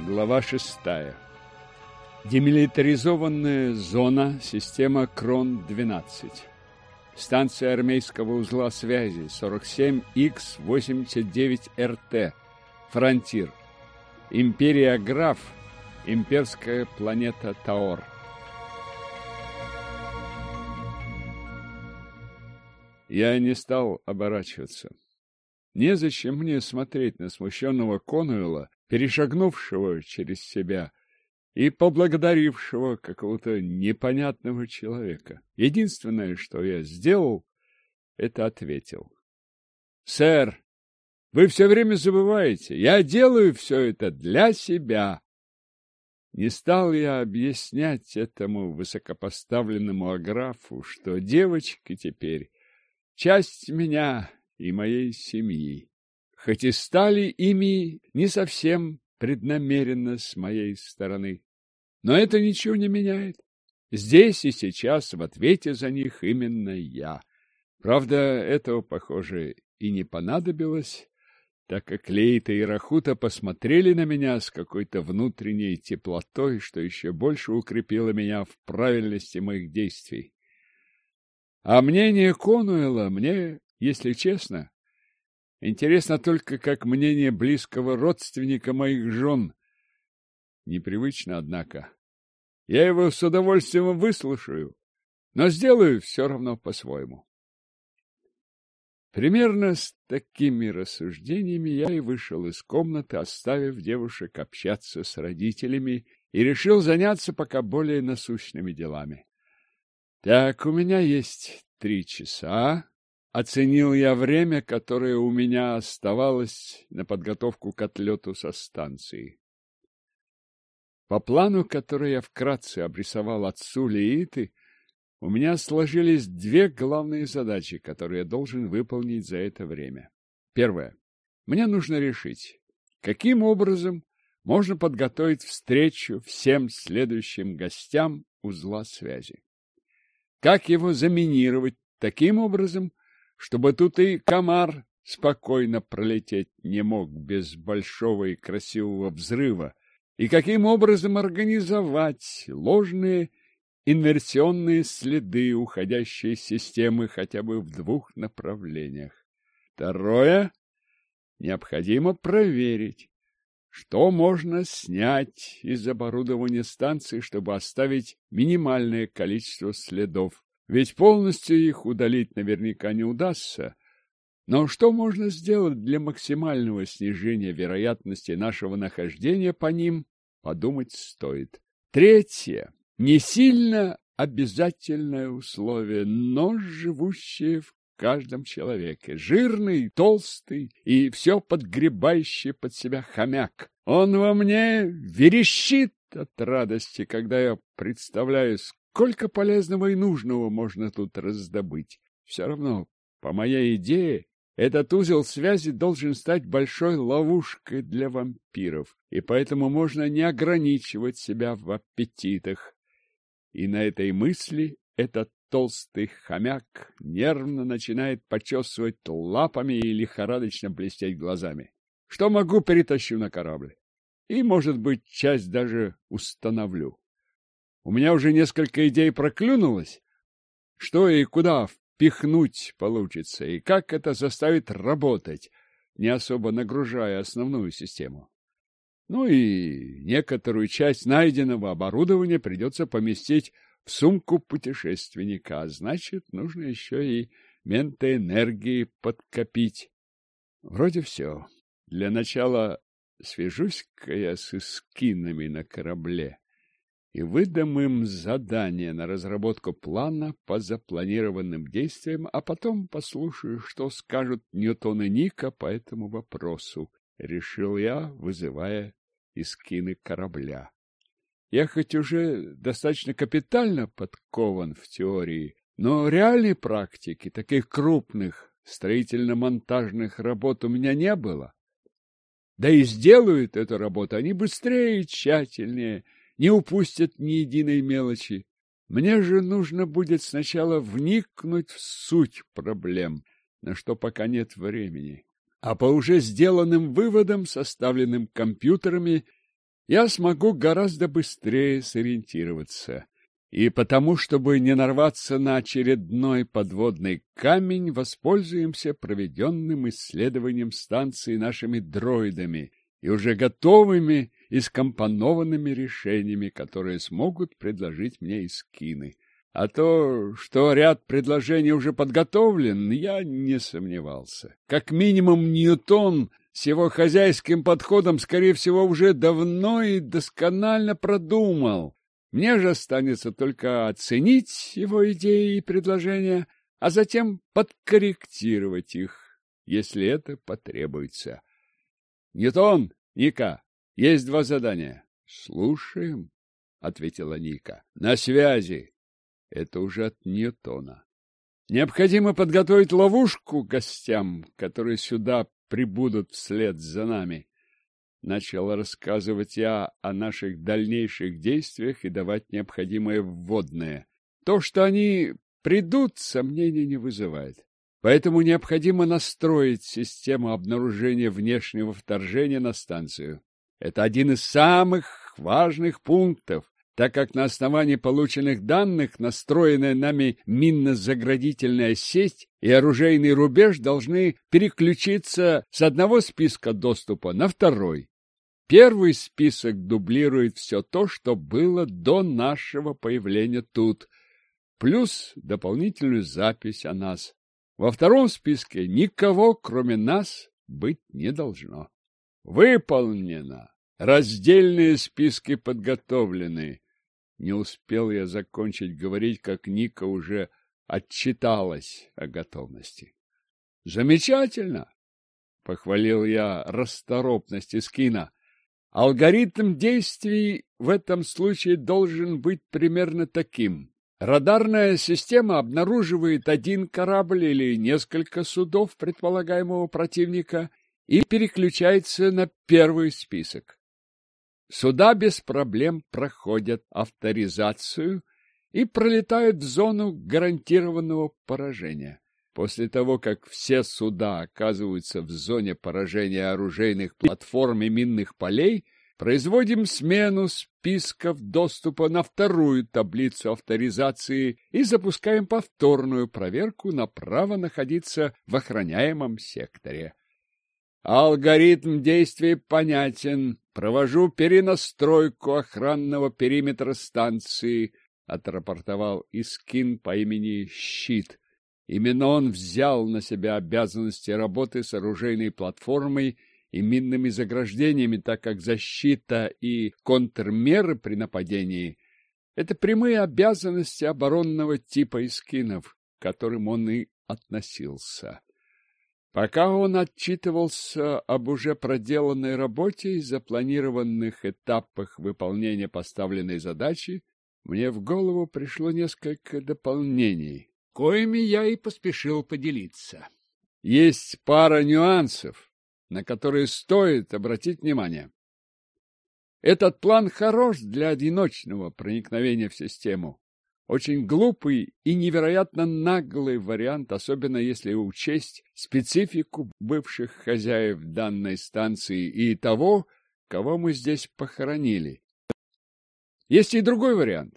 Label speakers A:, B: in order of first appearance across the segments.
A: Глава 6. Демилитаризованная зона, система Крон-12. Станция армейского узла связи 47Х-89РТ. Фронтир. Империя Граф. Имперская планета Таор. Я не стал оборачиваться. Незачем мне смотреть на смущенного Конуэла, перешагнувшего через себя и поблагодарившего какого-то непонятного человека. Единственное, что я сделал, это ответил. «Сэр, вы все время забываете, я делаю все это для себя». Не стал я объяснять этому высокопоставленному аграфу, что девочки теперь часть меня и моей семьи, хоть и стали ими не совсем преднамеренно с моей стороны. Но это ничего не меняет. Здесь и сейчас в ответе за них именно я. Правда, этого, похоже, и не понадобилось, так как Лейта и Рахута посмотрели на меня с какой-то внутренней теплотой, что еще больше укрепило меня в правильности моих действий. А мнение Конуэла мне, если честно, интересно только как мнение близкого родственника моих жен. Непривычно, однако. Я его с удовольствием выслушаю, но сделаю все равно по-своему. Примерно с такими рассуждениями я и вышел из комнаты, оставив девушек общаться с родителями, и решил заняться пока более насущными делами. Так, у меня есть 3 часа. Оценил я время, которое у меня оставалось на подготовку к отлету со станции. По плану, который я вкратце обрисовал отцу Леиты, у меня сложились 2 главные задачи, которые я должен выполнить за это время. Первое. Мне нужно решить, каким образом можно подготовить встречу всем следующим гостям узла связи. Как его заминировать таким образом, чтобы тут и комар спокойно пролететь не мог без большого и красивого взрыва, и каким образом организовать ложные инверсионные следы уходящей системы хотя бы в 2 направлениях. Второе. Необходимо проверить, что можно снять из оборудования станции, чтобы оставить минимальное количество следов. Ведь полностью их удалить наверняка не удастся. Но что можно сделать для максимального снижения вероятности нашего нахождения по ним, подумать стоит. Третье. Не сильно обязательное условие, но живущее в каждом человеке. Жирный, толстый и все подгребающий под себя хомяк. Он во мне верещит от радости, когда я представляю, сколько полезного и нужного можно тут раздобыть. Все равно, по моей идее, этот узел связи должен стать большой ловушкой для вампиров, и поэтому можно не ограничивать себя в аппетитах. И на этой мысли этот толстый хомяк нервно начинает почесывать лапами и лихорадочно блестеть глазами. Что могу, перетащу на корабль. И, может быть, часть даже установлю. У меня уже несколько идей проклюнулось, что и куда впихнуть получится, и как это заставит работать, не особо нагружая основную систему. Ну и некоторую часть найденного оборудования придется поместить в сумку путешественника, а значит, нужно еще и ментоэнергии подкопить. Вроде все. Для начала свяжусь-ка я с эскинами на корабле и выдам им задание на разработку плана по запланированным действиям, а потом послушаю, что скажут Ньютон и Ника по этому вопросу, решил я, вызывая эскины корабля. Я хоть уже достаточно капитально подкован в теории, но реальной практики таких крупных строительно-монтажных работ у меня не было. Да и сделают эту работу они быстрее и тщательнее, не упустят ни единой мелочи. Мне же нужно будет сначала вникнуть в суть проблем, на что пока нет времени. А по уже сделанным выводам, составленным компьютерами, я смогу гораздо быстрее сориентироваться. И потому, чтобы не нарваться на очередной подводный камень, воспользуемся проведенным исследованием станции нашими дроидами и уже готовыми и скомпонованными решениями, которые смогут предложить мне Искины. А то, что ряд предложений уже подготовлен, я не сомневался. Как минимум Ньютон с его хозяйским подходом, скорее всего, уже давно и досконально продумал. Мне же останется только оценить его идеи и предложения, а затем подкорректировать их, если это потребуется. Ньютон, Ника, есть 2 задания. Слушаем, ответила Ника. На связи. Это уже от Ньютона. Необходимо подготовить ловушку гостям, которые сюда прибудут вслед за нами. Начал рассказывать я о наших дальнейших действиях и давать необходимое вводное. То, что они придут, сомнений не вызывает. Поэтому необходимо настроить систему обнаружения внешнего вторжения на станцию. Это один из самых важных пунктов, так как на основании полученных данных настроенная нами минно-заградительная сеть и оружейный рубеж должны переключиться с одного списка доступа на второй. Первый список дублирует все то, что было до нашего появления тут, плюс дополнительную запись о нас. Во втором списке никого, кроме нас, быть не должно. Выполнено. Раздельные списки подготовлены. Не успел я закончить говорить, как Ника уже отчиталась о готовности. Замечательно, похвалил я расторопность Искина. Алгоритм действий в этом случае должен быть примерно таким. Радарная система обнаруживает один корабль или несколько судов предполагаемого противника и переключается на первый список. Суда без проблем проходят авторизацию и пролетают в зону гарантированного поражения. После того, как все суда оказываются в зоне поражения оружейных платформ и минных полей, производим смену списков доступа на вторую таблицу авторизации и запускаем повторную проверку на право находиться в охраняемом секторе. Алгоритм действий понятен. Провожу перенастройку охранного периметра станции, отрапортовал Искин по имени Щит. Именно он взял на себя обязанности работы с оружейной платформой и минными заграждениями, так как защита и контрмеры при нападении – это прямые обязанности оборонного типа Искинов, к которым он и относился. Пока он отчитывался об уже проделанной работе и запланированных этапах выполнения поставленной задачи, мне в голову пришло несколько дополнений, коими я и поспешил поделиться. Есть пара нюансов, на которые стоит обратить внимание. Этот план хорош для одиночного проникновения в систему. Очень глупый и невероятно наглый вариант, особенно если учесть специфику бывших хозяев данной станции и того, кого мы здесь похоронили. Есть и другой вариант.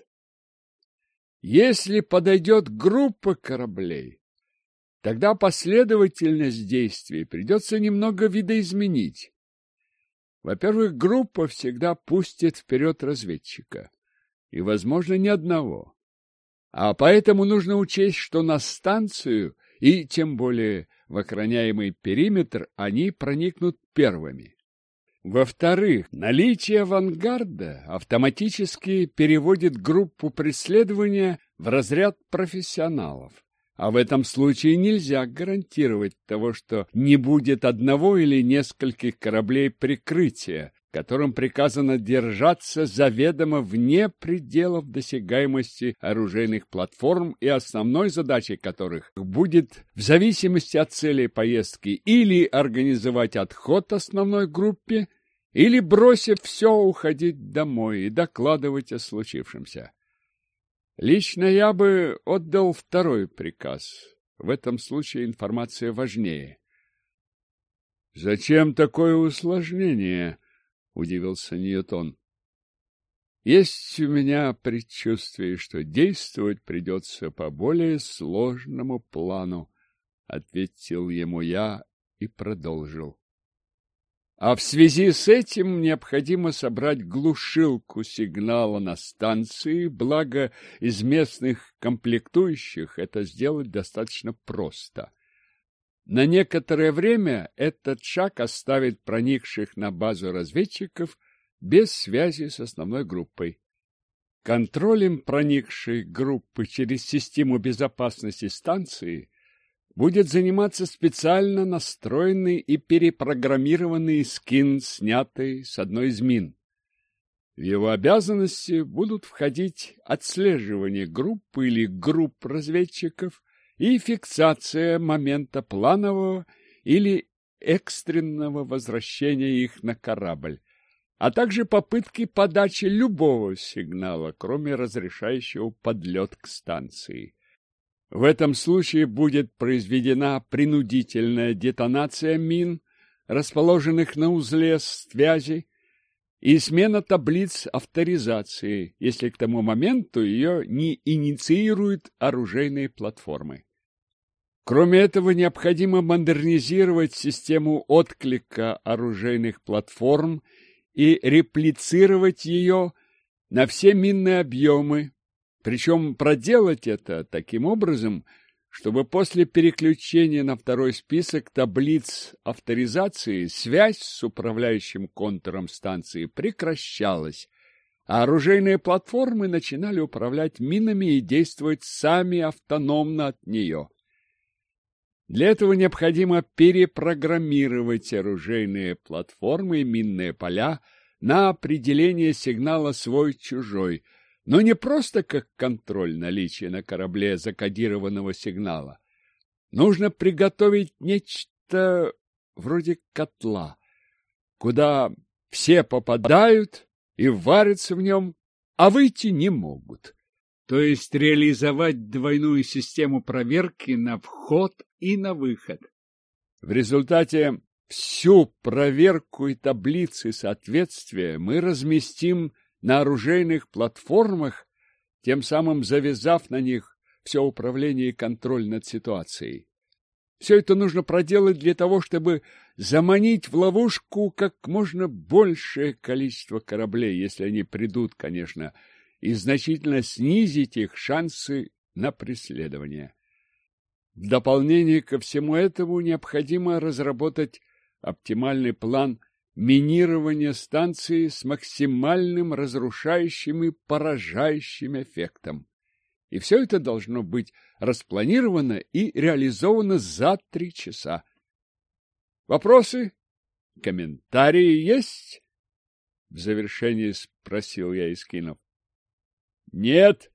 A: Если подойдет группа кораблей, тогда последовательность действий придется немного видоизменить. Во-первых, группа всегда пустит вперед разведчика, и, возможно, не одного. А поэтому нужно учесть, что на станцию и тем более в охраняемый периметр они проникнут первыми. Во-вторых, наличие авангарда автоматически переводит группу преследования в разряд профессионалов. А в этом случае нельзя гарантировать того, что не будет одного или нескольких кораблей прикрытия, которым приказано держаться заведомо вне пределов досягаемости оружейных платформ и основной задачей которых будет, в зависимости от целей поездки, или организовать отход основной группе, или, бросив все, уходить домой и докладывать о случившемся. Лично я бы отдал второй приказ. В этом случае информация важнее. «Зачем такое усложнение?» — удивился Ньютон. Есть у меня предчувствие, что действовать придется по более сложному плану, — ответил ему я и продолжил. А в связи с этим необходимо собрать глушилку сигнала на станции, благо из местных комплектующих это сделать достаточно просто. На некоторое время этот шаг оставит проникших на базу разведчиков без связи с основной группой. Контролем проникшей группы через систему безопасности станции будет заниматься специально настроенный и перепрограммированный скин, снятый с одной из мин. В его обязанности будут входить отслеживание группы или групп разведчиков и фиксация момента планового или экстренного возвращения их на корабль, а также попытки подачи любого сигнала, кроме разрешающего подлет к станции. В этом случае будет произведена принудительная детонация мин, расположенных на узле связи, и смена таблиц авторизации, если к тому моменту ее не инициируют оружейные платформы. Кроме этого, необходимо модернизировать систему отклика оружейных платформ и реплицировать ее на все минные объемы, причем проделать это таким образом, чтобы после переключения на второй список таблиц авторизации связь с управляющим контуром станции прекращалась, а оружейные платформы начинали управлять минами и действовать сами автономно от нее. Для этого необходимо перепрограммировать оружейные платформы и минные поля на определение сигнала свой-чужой, но не просто как контроль наличия на корабле закодированного сигнала. Нужно приготовить нечто вроде котла, куда все попадают и варятся в нем, а выйти не могут. То есть реализовать двойную систему проверки на вход и на выход. В результате всю проверку и таблицы соответствия мы разместим на оружейных платформах, тем самым завязав на них все управление и контроль над ситуацией. Все это нужно проделать для того, чтобы заманить в ловушку как можно большее количество кораблей, если они придут, конечно, и значительно снизить их шансы на преследование. В дополнение ко всему этому необходимо разработать оптимальный план минирования станции с максимальным разрушающим и поражающим эффектом. И все это должно быть распланировано и реализовано за 3 часа. Вопросы? Комментарии есть? В завершении спросил я Искинов. Нет.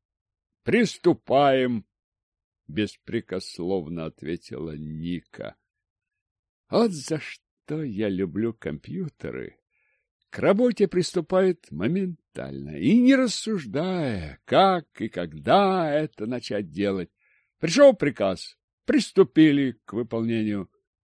A: Приступаем, беспрекословно ответила Ника. Вот за что я люблю компьютеры. К работе приступает моментально и не рассуждая, как и когда это начать делать. Пришел приказ, приступили к выполнению.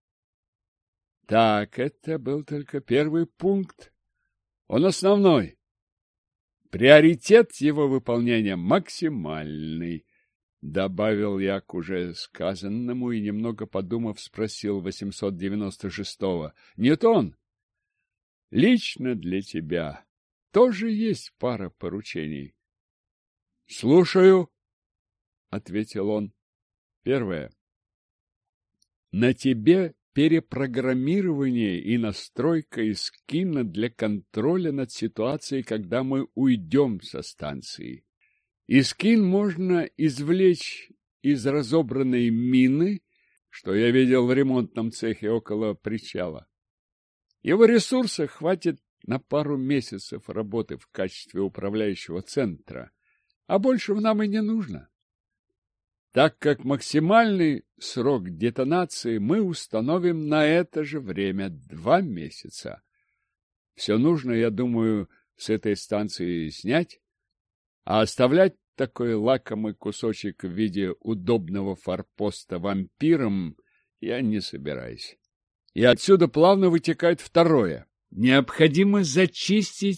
A: Так, это был только первый пункт. Он основной. Приоритет его выполнения максимальный, добавил я к уже сказанному и, немного подумав, спросил 896-го. Ньютон, лично для тебя тоже есть пара поручений. — Слушаю, — ответил он. Первое. На тебе перепрограммирование и настройка Искина для контроля над ситуацией, когда мы уйдем со станции. Искин можно извлечь из разобранной мины, что я видел в ремонтном цехе около причала. Его ресурса хватит на пару месяцев работы в качестве управляющего центра, а большего нам и не нужно, так как максимальный срок детонации мы установим на это же время 2 месяца. Все нужно, я думаю, с этой станции снять, а оставлять такой лакомый кусочек в виде удобного форпоста вампирам я не собираюсь. И отсюда плавно вытекает второе. Необходимо зачистить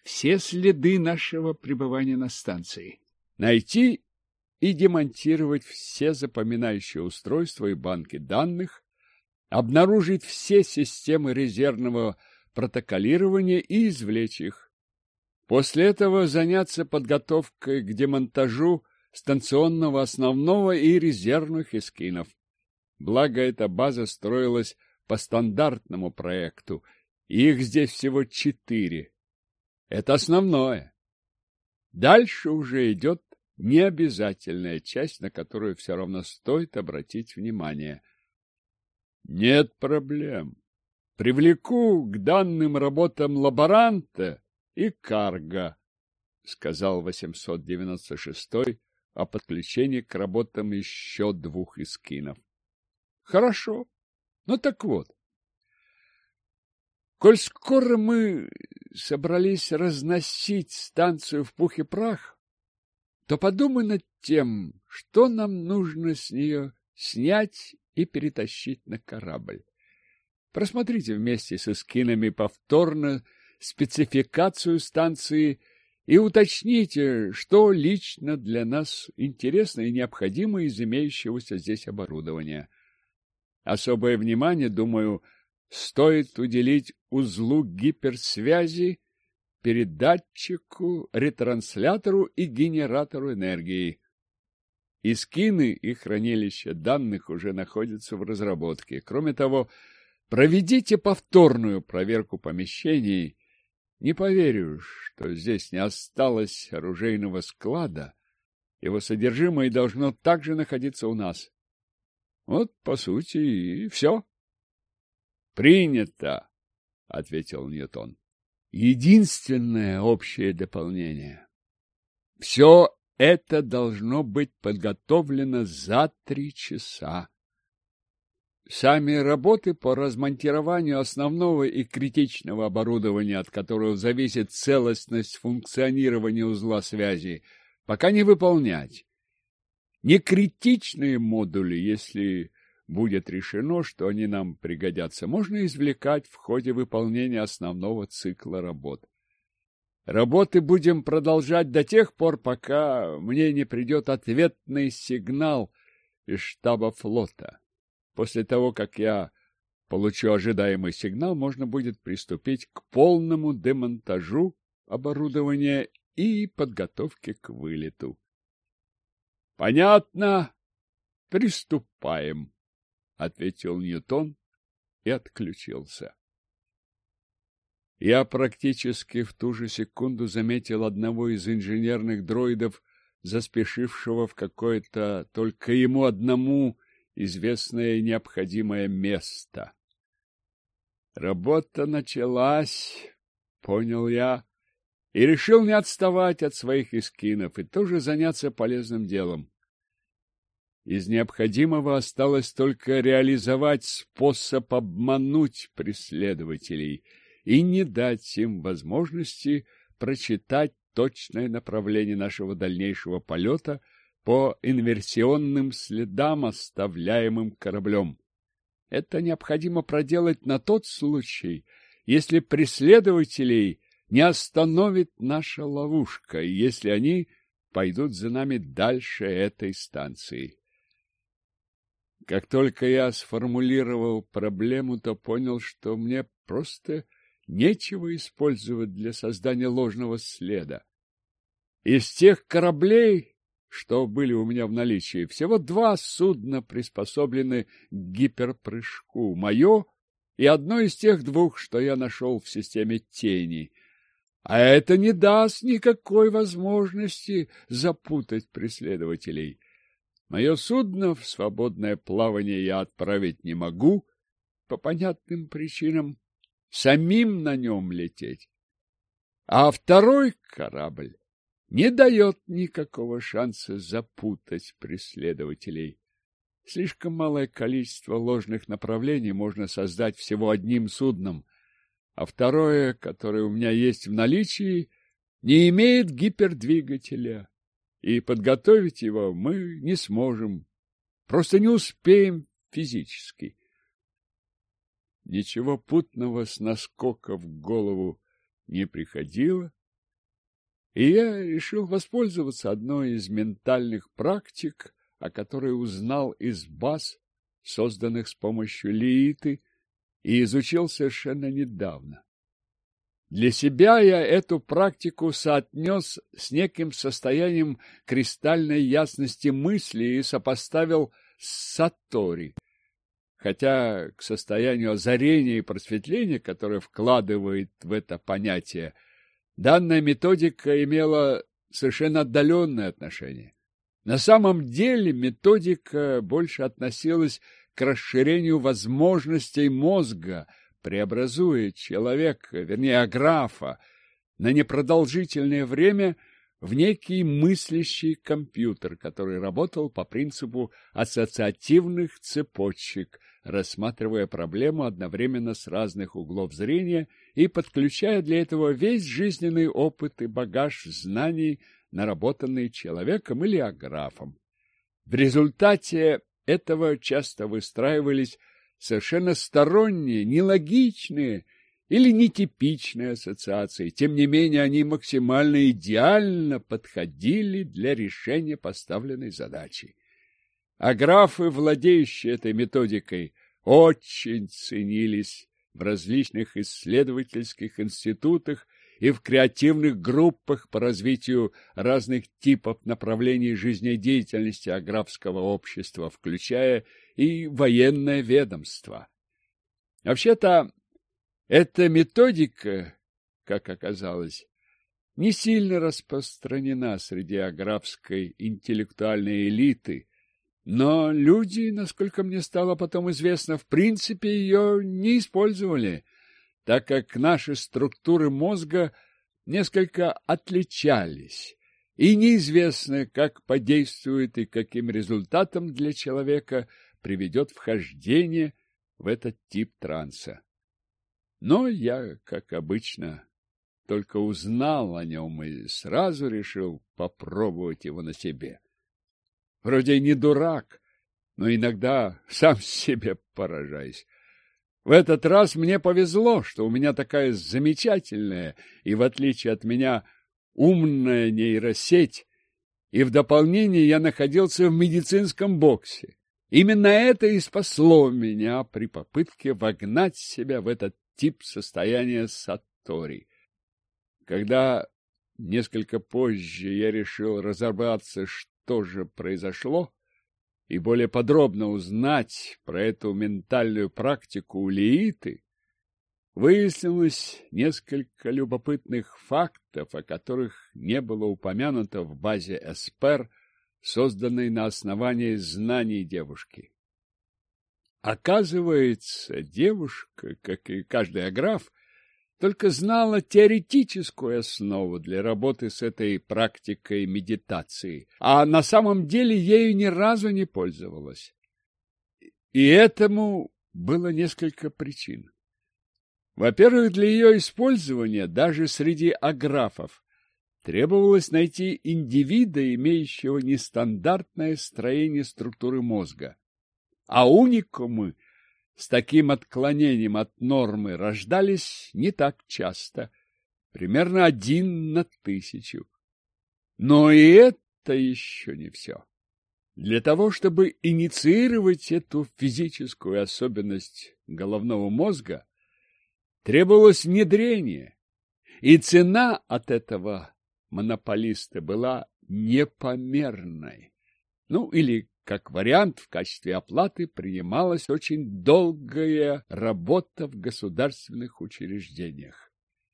A: все следы нашего пребывания на станции. Найти и демонтировать все запоминающие устройства и банки данных, обнаружить все системы резервного протоколирования и извлечь их. После этого заняться подготовкой к демонтажу станционного основного и резервных эскинов. Благо, эта база строилась по стандартному проекту, и их здесь всего 4. Это основное. Дальше уже идет необязательная часть, на которую все равно стоит обратить внимание. Нет проблем. Привлеку к данным работам лаборанта и карга, сказал 896-й о подключении к работам еще 2 эскинов. Хорошо. Ну так вот. Коль скоро мы собрались разносить станцию в пух и прах, то подумай над тем, что нам нужно с нее снять и перетащить на корабль. Просмотрите вместе с эскинами повторно спецификацию станции и уточните, что лично для нас интересно и необходимо из имеющегося здесь оборудования. Особое внимание, думаю, стоит уделить узлу гиперсвязи, передатчику, ретранслятору и генератору энергии. Эскины и хранилища данных уже находятся в разработке. Кроме того, проведите повторную проверку помещений. Не поверю, что здесь не осталось оружейного склада. Его содержимое должно также находиться у нас. Вот, по сути, и все. — Принято, — ответил Ньютон. Единственное общее дополнение. Все это должно быть подготовлено за 3 часа. Сами работы по размонтированию основного и критичного оборудования, от которого зависит целостность функционирования узла связи, пока не выполнять. Некритичные модули, если будет решено, что они нам пригодятся, можно извлекать в ходе выполнения основного цикла работ. Работы будем продолжать до тех пор, пока мне не придет ответный сигнал из штаба флота. После того, как я получу ожидаемый сигнал, можно будет приступить к полному демонтажу оборудования и подготовке к вылету. — Понятно. Приступаем, — ответил Ньютон и отключился. Я практически в ту же секунду заметил одного из инженерных дроидов, заспешившего в какое-то только ему одному известное и необходимое место. Работа началась, понял я, и решил не отставать от своих эскинов и тоже заняться полезным делом. Из необходимого осталось только реализовать способ обмануть преследователей и не дать им возможности прочитать точное направление нашего дальнейшего полета по инверсионным следам, оставляемым кораблем. Это необходимо проделать на тот случай, если преследователей не остановит наша ловушка, и если они пойдут за нами дальше этой станции. Как только я сформулировал проблему, то понял, что мне просто нечего использовать для создания ложного следа. Из тех кораблей, что были у меня в наличии, всего 2 судна приспособлены к гиперпрыжку, мое и одно из тех 2, что я нашел в системе тени. А это не даст никакой возможности запутать преследователей. Мое судно в свободное плавание я отправить не могу, по понятным причинам, самим на нем лететь. А второй корабль не дает никакого шанса запутать преследователей. Слишком малое количество ложных направлений можно создать всего одним судном, а второе, которое у меня есть в наличии, не имеет гипердвигателя, и подготовить его мы не сможем, просто не успеем физически. Ничего путного с наскока в голову не приходило, И я решил воспользоваться одной из ментальных практик, о которой узнал из баз, созданных с помощью Лииты, и изучил совершенно недавно. Для себя я эту практику соотнес с неким состоянием кристальной ясности мысли и сопоставил с сатори, хотя к состоянию озарения и просветления, которое вкладывает в это понятие, данная методика имела совершенно отдаленное отношение. На самом деле методика больше относилась к расширению возможностей мозга, преобразуя человека, вернее аграфа, на непродолжительное время в некий мыслящий компьютер, который работал по принципу ассоциативных цепочек, рассматривая проблему одновременно с разных углов зрения и подключая для этого весь жизненный опыт и багаж знаний, наработанный человеком или аграфом. В результате этого часто выстраивались совершенно сторонние, нелогичные или нетипичные ассоциации. Тем не менее, они максимально идеально подходили для решения поставленной задачи. Аграфы, владеющие этой методикой, очень ценились в различных исследовательских институтах и в креативных группах по развитию разных типов направлений жизнедеятельности аграфского общества, включая и военное ведомство. Вообще-то, эта методика, как оказалось, не сильно распространена среди аграфской интеллектуальной элиты, но люди, насколько мне стало потом известно, в принципе ее не использовали, так как наши структуры мозга несколько отличались, и неизвестно, как подействует и каким результатом для человека приведет вхождение в этот тип транса. Но я, как обычно, только узнал о нем и сразу решил попробовать его на себе. Вроде не дурак, но иногда сам себе поражаюсь. В этот раз мне повезло, что у меня такая замечательная и, в отличие от меня, умная нейросеть, и в дополнение я находился в медицинском боксе. Именно это и спасло меня при попытке вогнать себя в этот тип состояния сатори. Когда несколько позже я решил разобраться, что же произошло, и более подробно узнать про эту ментальную практику у Лииты, выяснилось несколько любопытных фактов, о которых не было упомянуто в базе Эспер, созданной на основании знаний девушки. Оказывается, девушка, как и каждый аграф, только знала теоретическую основу для работы с этой практикой медитации, а на самом деле ею ни разу не пользовалась. И этому было несколько причин. Во-первых, для ее использования даже среди аграфов требовалось найти индивида, имеющего нестандартное строение структуры мозга, а уникумы с таким отклонением от нормы рождались не так часто, примерно 1 на 1000. Но и это еще не все. Для того, чтобы инициировать эту физическую особенность головного мозга, требовалось внедрение, и цена от этого монополиста была непомерной. Ну, или как вариант, в качестве оплаты принималась очень долгая работа в государственных учреждениях.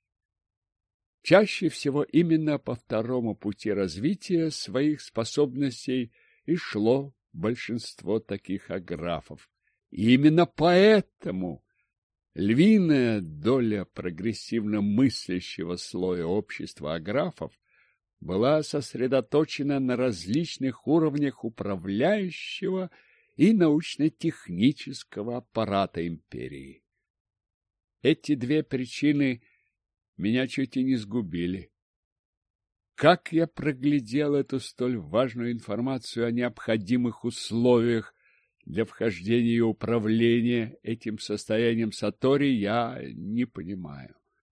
A: Чаще всего именно по второму пути развития своих способностей и шло большинство таких аграфов. И именно поэтому львиная доля прогрессивно мыслящего слоя общества аграфов была сосредоточена на различных уровнях управляющего и научно-технического аппарата империи. Эти две причины меня чуть и не сгубили. Как я проглядел эту столь важную информацию о необходимых условиях для вхождения и управления этим состоянием сатори, я не понимаю.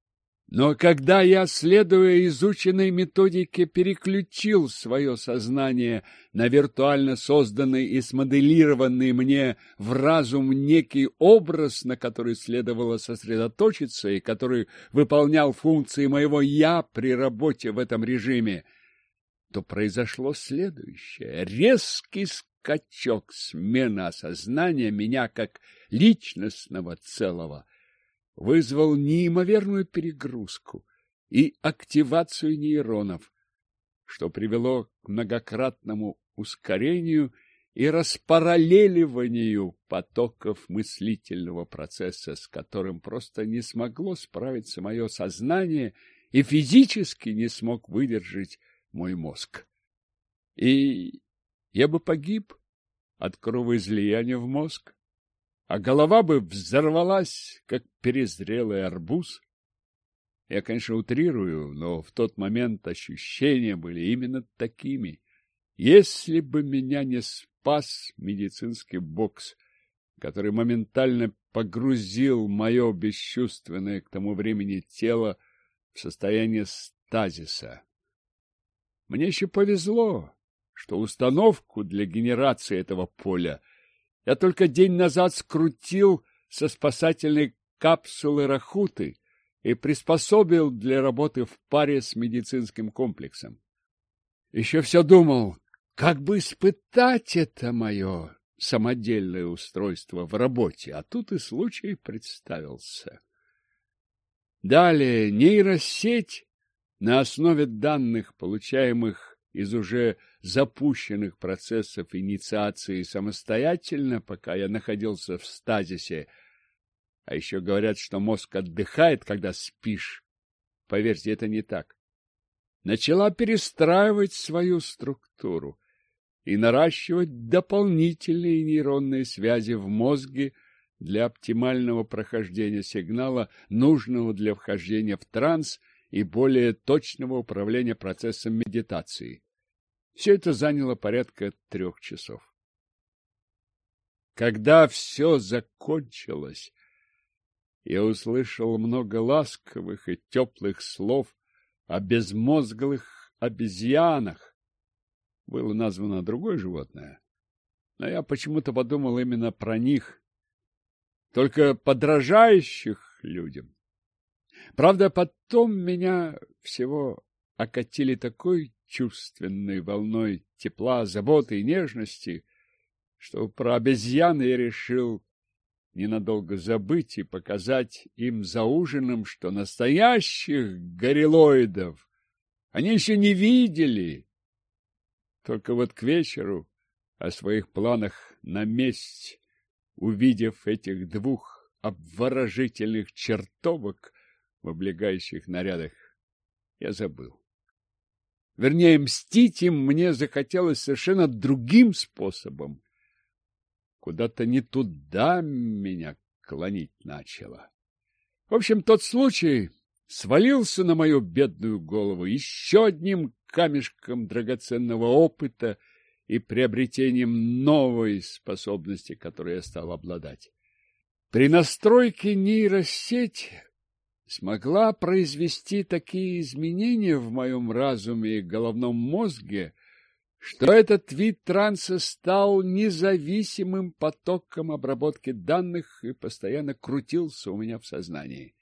A: Но когда я, следуя изученной методике, переключил свое сознание на виртуально созданный и смоделированный мне в разум некий образ, на который следовало сосредоточиться и который выполнял функции моего «я» при работе в этом режиме, то произошло следующее. Резкий скачок, смена осознания меня как личностного целого вызвал неимоверную перегрузку и активацию нейронов, что привело к многократному ускорению и распараллеливанию потоков мыслительного процесса, с которым просто не смогло справиться мое сознание и физически не смог выдержать мой мозг. И я бы погиб от кровоизлияния в мозг, а голова бы взорвалась, как перезрелый арбуз. Я, конечно, утрирую, но в тот момент ощущения были именно такими. Если бы меня не спас медицинский бокс, который моментально погрузил мое бесчувственное к тому времени тело в состояние стазиса. Мне еще повезло, что установку для генерации этого поля я только день назад скрутил со спасательной капсулы Рахуты и приспособил для работы в паре с медицинским комплексом. Еще все думал, как бы испытать это мое самодельное устройство в работе, а тут и случай представился. Далее нейросеть на основе данных, получаемых из уже запущенных процессов инициации самостоятельно, пока я находился в стазисе, а еще говорят, что мозг отдыхает, когда спишь. Поверьте, это не так. Начала перестраивать свою структуру и наращивать дополнительные нейронные связи в мозге для оптимального прохождения сигнала, нужного для вхождения в транс и более точного управления процессом медитации. Все это заняло порядка 3 часов. Когда все закончилось, я услышал много ласковых и теплых слов о безмозглых обезьянах. Было названо другое животное, но я почему-то подумал именно про них, только подражающих людям. Правда, потом меня всего окатили такой чувственной волной тепла, заботы и нежности, что про обезьян я решил ненадолго забыть и показать им за ужином, что настоящих гориллоидов они еще не видели. Только вот к вечеру о своих планах на месть, увидев этих 2 обворожительных чертовок в облегающих нарядах, я забыл. Вернее, мстить им мне захотелось совершенно другим способом. Куда-то не туда меня клонить начало. В общем, тот случай свалился на мою бедную голову еще одним камешком драгоценного опыта и приобретением новой способности, которой я стал обладать. При настройке нейросеть смогла произвести такие изменения в моем разуме и головном мозге, что этот вид транса стал независимым потоком обработки данных и постоянно крутился у меня в сознании.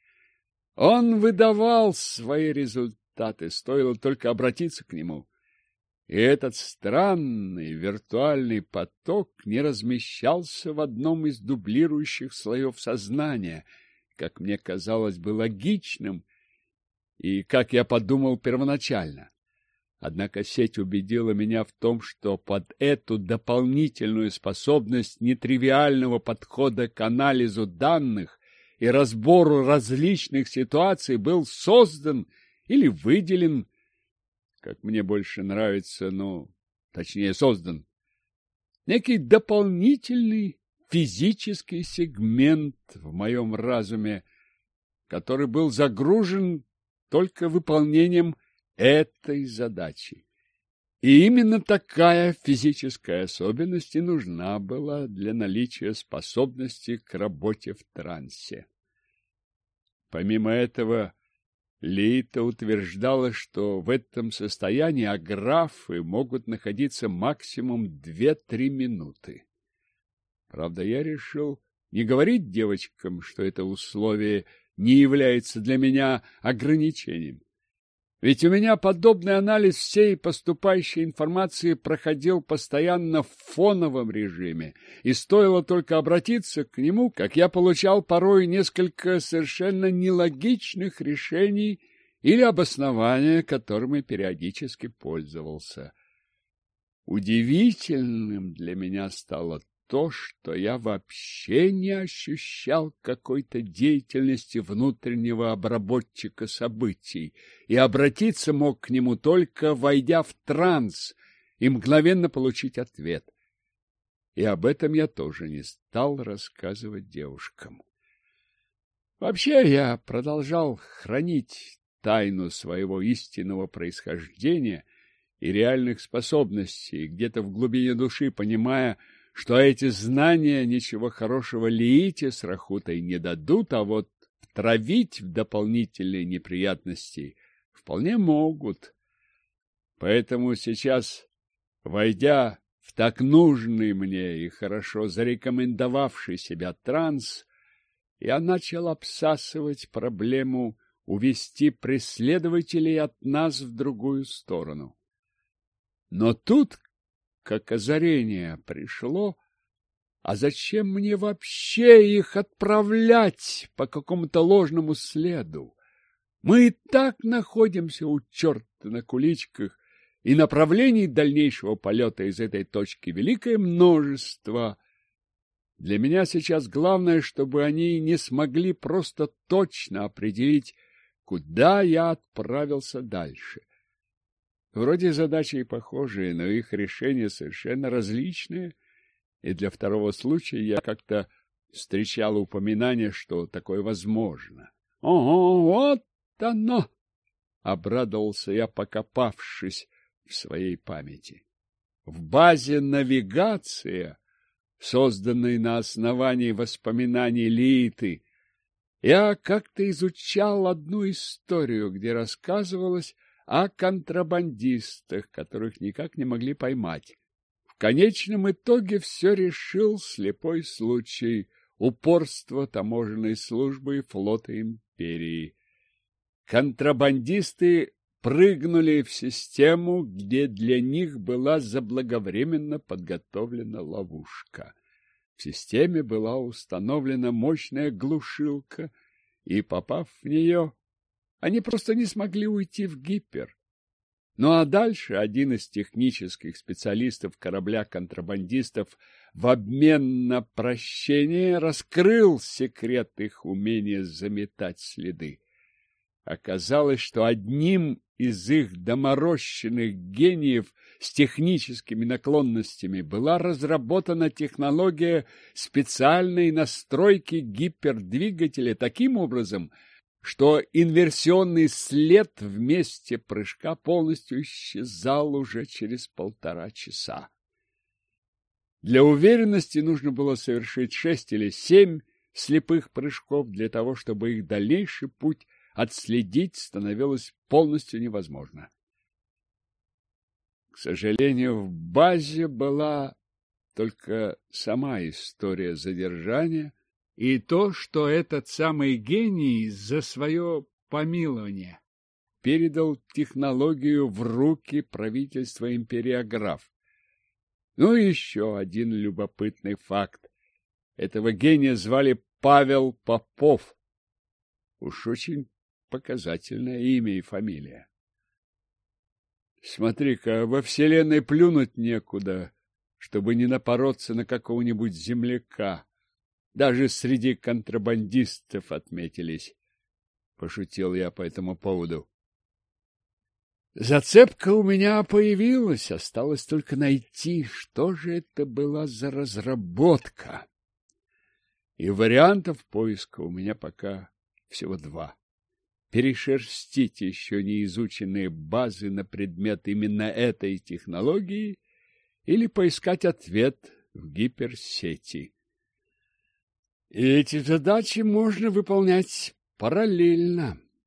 A: Он выдавал свои результаты, стоило только обратиться к нему. И этот странный виртуальный поток не размещался в одном из дублирующих слоев сознания, как мне казалось бы логичным и, как я подумал первоначально. Однако сеть убедила меня в том, что под эту дополнительную способность нетривиального подхода к анализу данных и разбору различных ситуаций был создан или выделен, как мне больше нравится, точнее создан, некий дополнительный физический сегмент в моем разуме, который был загружен только выполнением этой задачи. И именно такая физическая особенность и нужна была для наличия способности к работе в трансе. Помимо этого, Лита утверждала, что в этом состоянии аграфы могут находиться максимум 2-3 минуты. Правда, я решил не говорить девочкам, что это условие не является для меня ограничением. Ведь у меня подобный анализ всей поступающей информации проходил постоянно в фоновом режиме, и стоило только обратиться к нему, как я получал порой несколько совершенно нелогичных решений или обоснования, которыми периодически пользовался. Удивительным для меня стало то, что я вообще не ощущал какой-то деятельности внутреннего обработчика событий и обратиться мог к нему только войдя в транс и мгновенно получить ответ. И об этом я тоже не стал рассказывать девушкам. Вообще я продолжал хранить тайну своего истинного происхождения и реальных способностей, где-то в глубине души понимая, что эти знания ничего хорошего Лиите с Рахутой не дадут, а вот втравить в дополнительные неприятности вполне могут. Поэтому сейчас, войдя в так нужный мне и хорошо зарекомендовавший себя транс, я начал обсасывать проблему увести преследователей от нас в другую сторону. Но тут, как озарение пришло, а зачем мне вообще их отправлять по какому-то ложному следу? Мы и так находимся у черта на куличках, и направлений дальнейшего полета из этой точки великое множество. Для меня сейчас главное, чтобы они не смогли просто точно определить, куда я отправился дальше. Вроде задачи и похожие, но их решения совершенно различные, и для второго случая я как-то встречал упоминание, что такое возможно. — Ого, вот оно! — обрадовался я, покопавшись в своей памяти. В базе «Навигация», созданной на основании воспоминаний Лииты, я как-то изучал одну историю, где рассказывалось о контрабандистах, которых никак не могли поймать. В конечном итоге все решил слепой случай — упорство таможенной службы и флота империи. Контрабандисты прыгнули в систему, где для них была заблаговременно подготовлена ловушка. В системе была установлена мощная глушилка, и, попав в нее, они просто не смогли уйти в гипер. Ну а дальше один из технических специалистов корабля контрабандистов в обмен на прощение раскрыл секрет их умения заметать следы. Оказалось, что одним из их доморощенных гениев с техническими наклонностями была разработана технология специальной настройки гипердвигателя таким образом, что инверсионный след в месте прыжка полностью исчезал уже через 1,5 часа. Для уверенности нужно было совершить 6 или 7 слепых прыжков для того, чтобы их дальнейший путь отследить становилось полностью невозможно. К сожалению, в базе была только сама история задержания и то, что этот самый гений за свое помилование передал технологию в руки правительства империограф. Ну и еще один любопытный факт. Этого гения звали Павел Попов. Уж очень показательное имя и фамилия. Смотри-ка, во вселенной плюнуть некуда, чтобы не напороться на какого-нибудь земляка. Даже среди контрабандистов отметились. Пошутил я по этому поводу. Зацепка у меня появилась, осталось только найти, что же это была за разработка. И вариантов поиска у меня пока всего 2. Перешерстить еще не изученные базы на предмет именно этой технологии или поискать ответ в гиперсети. И эти задачи можно выполнять параллельно.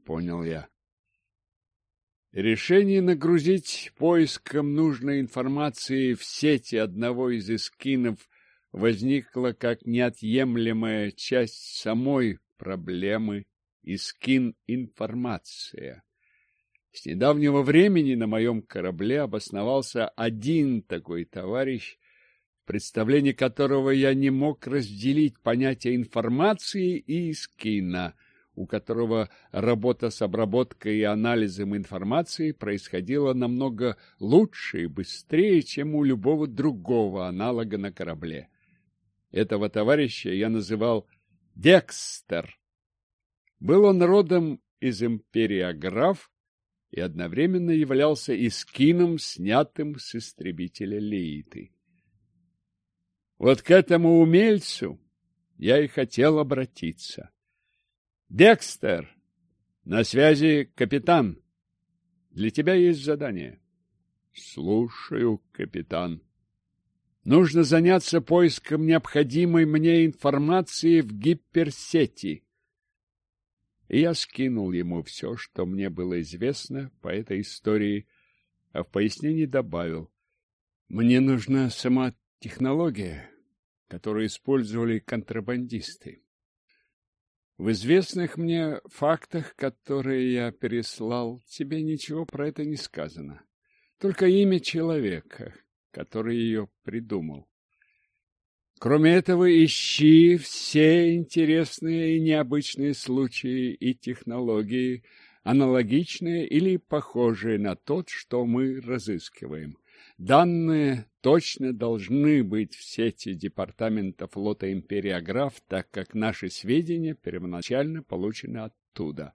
A: понял я. Решение нагрузить поиском нужной информации в сети одного из эскинов возникло как неотъемлемая часть самой проблемы эскин-информация. С недавнего времени на моем корабле обосновался один такой товарищ, в представлении которого я не мог разделить понятия информации и эскина, у которого работа с обработкой и анализом информации происходила намного лучше и быстрее, чем у любого другого аналога на корабле. Этого товарища я называл Декстер. Был он родом из империи Аграф и одновременно являлся эскином, снятым с истребителя Леиты. Вот к этому умельцу я и хотел обратиться. Декстер, на связи капитан. Для тебя есть задание. Слушаю, капитан. Нужно заняться поиском необходимой мне информации в гиперсети. И я скинул ему все, что мне было известно по этой истории, а в пояснении добавил. Мне нужна сама технология, которую использовали контрабандисты. В известных мне фактах, которые я переслал, тебе ничего про это не сказано. Только имя человека, который ее придумал. Кроме этого, ищи все интересные и необычные случаи и технологии, аналогичные или похожие на тот, что мы разыскиваем. Данные точно должны быть в сети департамента флота империи Аграф, так как наши сведения первоначально получены оттуда.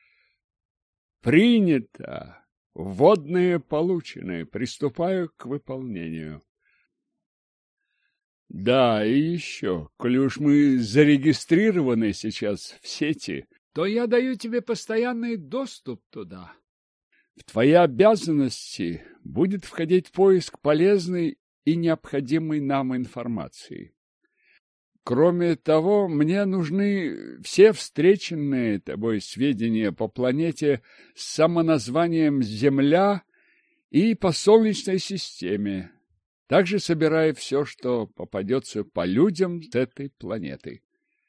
A: Принято. Вводные получены. Приступаю к выполнению. Да, и еще, коли уж мы зарегистрированы сейчас в сети, то я даю тебе постоянный доступ туда. В твои обязанности будет входить поиск полезной и необходимой нам информации. Кроме того, мне нужны все встреченные тобой сведения по планете с самоназванием Земля и по Солнечной системе. Также собирай все, что попадется по людям с этой планеты.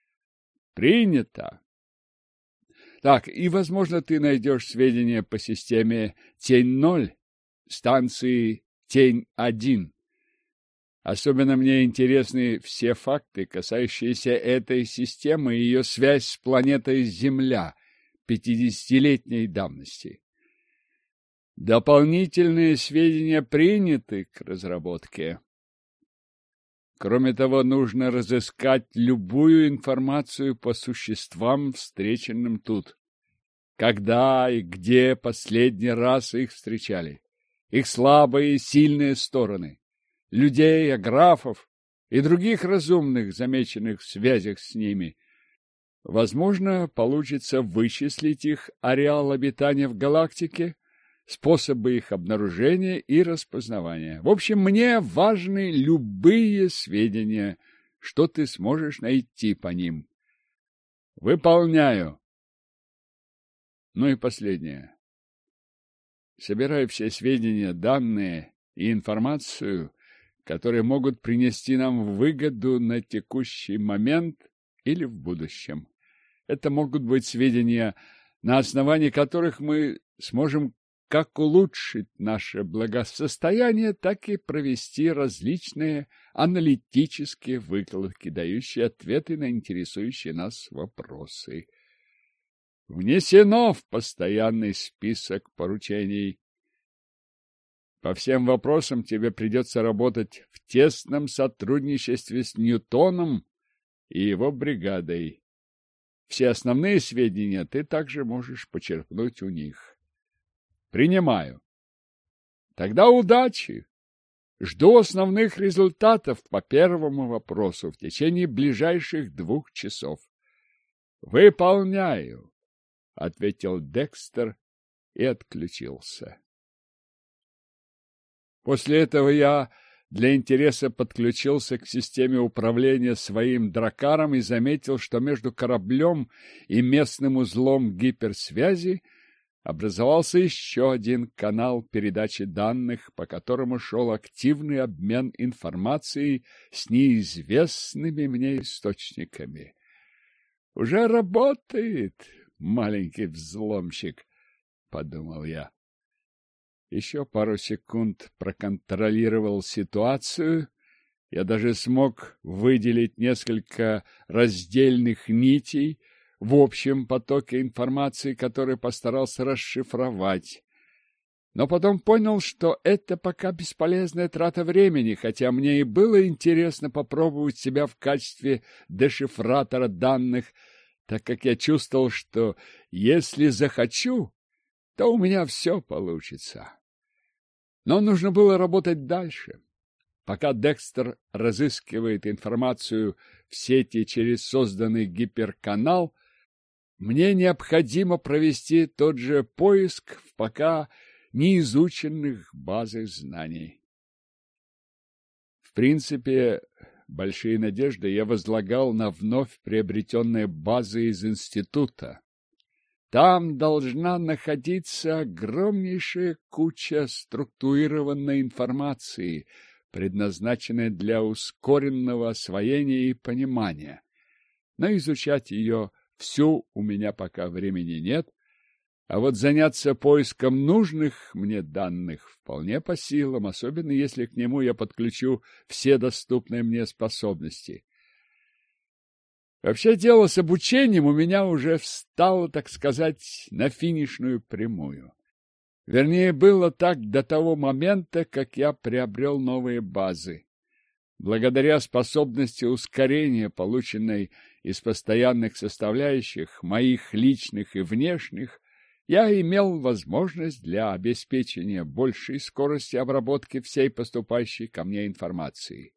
A: Принято. Так, и, возможно, ты найдешь сведения по системе Тень-0, станции Тень-1. Особенно мне интересны все факты, касающиеся этой системы и ее связь с планетой Земля 50-летней давности. Дополнительные сведения приняты к разработке. Кроме того, нужно разыскать любую информацию по существам, встреченным тут. Когда и где последний раз их встречали, их слабые и сильные стороны, людей, аграфов и других разумных, замеченных в связях с ними. Возможно, получится вычислить их ареал обитания в галактике, способы их обнаружения и распознавания. В общем, мне важны любые сведения, что ты сможешь найти по ним. Выполняю. Ну и последнее. Собирай все сведения, данные и информацию, которые могут принести нам выгоду на текущий момент или в будущем. Это могут быть сведения, на основании которых мы сможем как улучшить наше благосостояние, так и провести различные аналитические выкладки, дающие ответы на интересующие нас вопросы. Внесено в постоянный список поручений. По всем вопросам тебе придется работать в тесном сотрудничестве с Ньютоном и его бригадой. Все основные сведения ты также можешь почерпнуть у них. Принимаю. Тогда удачи. Жду основных результатов по первому вопросу в течение ближайших 2 часов. Выполняю, ответил Декстер и отключился. После этого я для интереса подключился к системе управления своим дракаром и заметил, что между кораблем и местным узлом гиперсвязи образовался еще один канал передачи данных, по которому шел активный обмен информацией с неизвестными мне источниками. «Уже работает, маленький взломщик», — подумал я. Еще пару секунд проконтролировал ситуацию. Я даже смог выделить несколько раздельных нитей в общем потоке информации, который постарался расшифровать. Но потом понял, что это пока бесполезная трата времени, хотя мне и было интересно попробовать себя в качестве дешифратора данных, так как я чувствовал, что если захочу, то у меня все получится. Но нужно было работать дальше. Пока Декстер разыскивает информацию в сети через созданный гиперканал, мне необходимо провести тот же поиск в пока неизученных базах знаний. В принципе, большие надежды я возлагал на вновь приобретенные базы из института. Там должна находиться огромнейшая куча структурированной информации, предназначенной для ускоренного освоения и понимания. Но изучать ее всю у меня пока времени нет, а вот заняться поиском нужных мне данных вполне по силам, особенно если к нему я подключу все доступные мне способности. Вообще дело с обучением у меня уже встало, так сказать, на финишную прямую. Вернее, было так до того момента, как я приобрел новые базы. Благодаря способности ускорения, полученной из постоянных составляющих, моих личных и внешних, я имел возможность для обеспечения большей скорости обработки всей поступающей ко мне информации.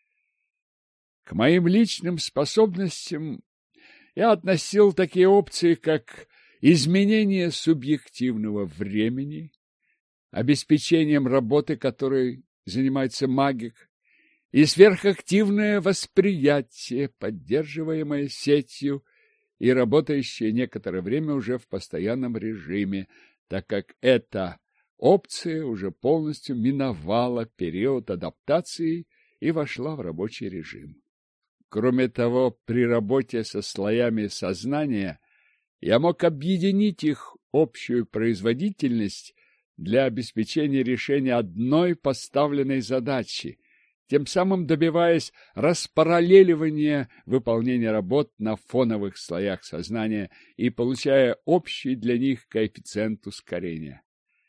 A: К моим личным способностям я относил такие опции, как изменение субъективного времени, обеспечением работы, которой занимается магик, и сверхактивное восприятие, поддерживаемое сетью и работающее некоторое время уже в постоянном режиме, так как эта опция уже полностью миновала период адаптации и вошла в рабочий режим. Кроме того, при работе со слоями сознания я мог объединить их общую производительность для обеспечения решения одной поставленной задачи, тем самым добиваясь распараллеливания выполнения работ на фоновых слоях сознания и получая общий для них коэффициент ускорения.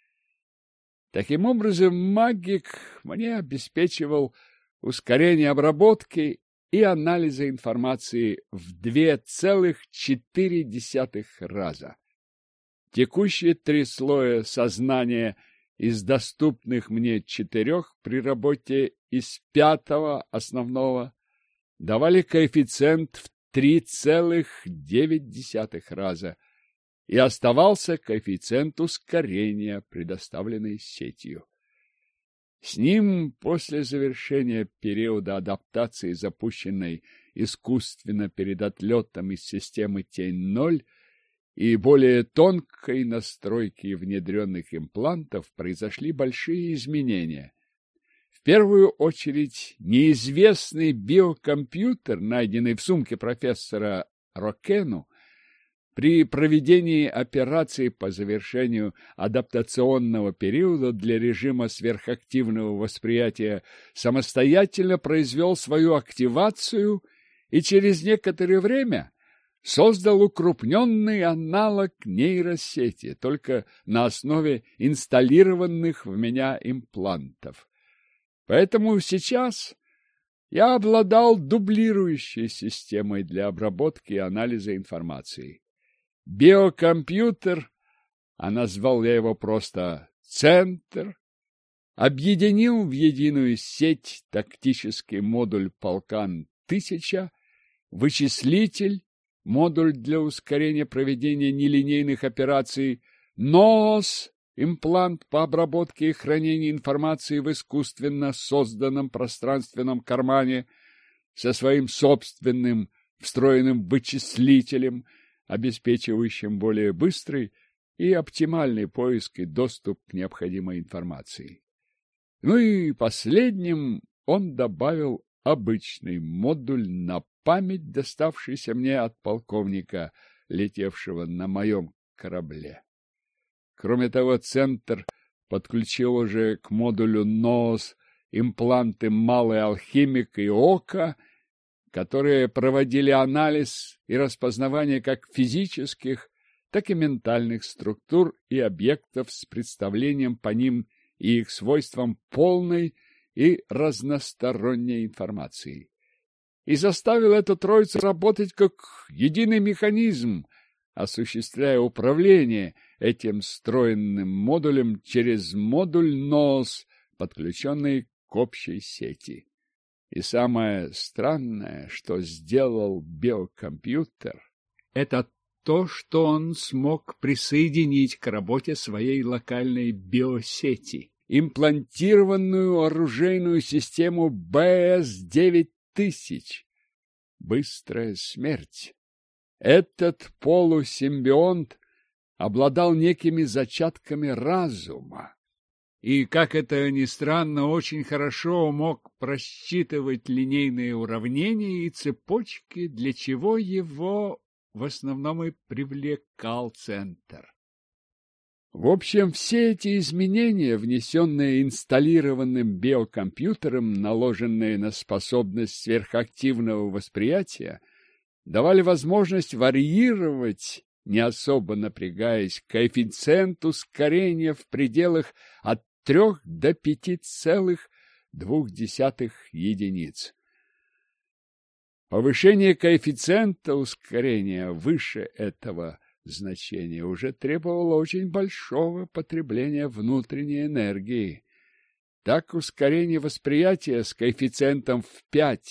A: Таким образом, магик мне обеспечивал ускорение обработки и анализа информации в 2,4 раза. Текущие 3 слоя сознания из доступных мне 4 при работе из 5-го основного давали коэффициент в 3,9 раза, и оставался коэффициент ускорения, предоставленный сетью. С ним после завершения периода адаптации, запущенной искусственно перед отлетом из системы Тень-0, и более тонкой настройки внедренных имплантов, произошли большие изменения. В первую очередь, неизвестный биокомпьютер, найденный в сумке профессора Рокену, при проведении операции по завершению адаптационного периода для режима сверхактивного восприятия самостоятельно произвел свою активацию и через некоторое время создал укрупненный аналог нейросети, только на основе инсталлированных в меня имплантов. Поэтому сейчас я обладал дублирующей системой для обработки и анализа информации. Биокомпьютер, а назвал я его просто «Центр», объединил в единую сеть тактический модуль «Полкан-1000», вычислитель, модуль для ускорения проведения нелинейных операций, НООС имплант по обработке и хранению информации в искусственно созданном пространственном кармане со своим собственным встроенным вычислителем, обеспечивающим более быстрый и оптимальный поиск и доступ к необходимой информации. Ну и последним он добавил обычный модуль на память, доставшийся мне от полковника, летевшего на моем корабле. Кроме того, центр подключил уже к модулю НООС импланты «Малый алхимик» и «Ока», которые проводили анализ и распознавание как физических, так и ментальных структур и объектов с представлением по ним и их свойствам полной и разносторонней информации. И заставил эту троицу работать как единый механизм, осуществляя управление этим встроенным модулем через модуль НОС, подключенный к общей сети. И самое странное, что сделал биокомпьютер, это то, что он смог присоединить к работе своей локальной биосети, имплантированную оружейную систему БС-9000. Быстрая смерть. Этот полусимбионт обладал некими зачатками разума. И, как это ни странно, очень хорошо мог просчитывать линейные уравнения и цепочки, для чего его в основном и привлекал центр. В общем, все эти изменения, внесенные инсталлированным биокомпьютером, наложенные на способность сверхактивного восприятия, давали возможность варьировать, не особо напрягаясь, коэффициент ускорения в пределах от 3 до 5,2 единиц. Повышение коэффициента ускорения выше этого значения уже требовало очень большого потребления внутренней энергии. Так, ускорение восприятия с коэффициентом в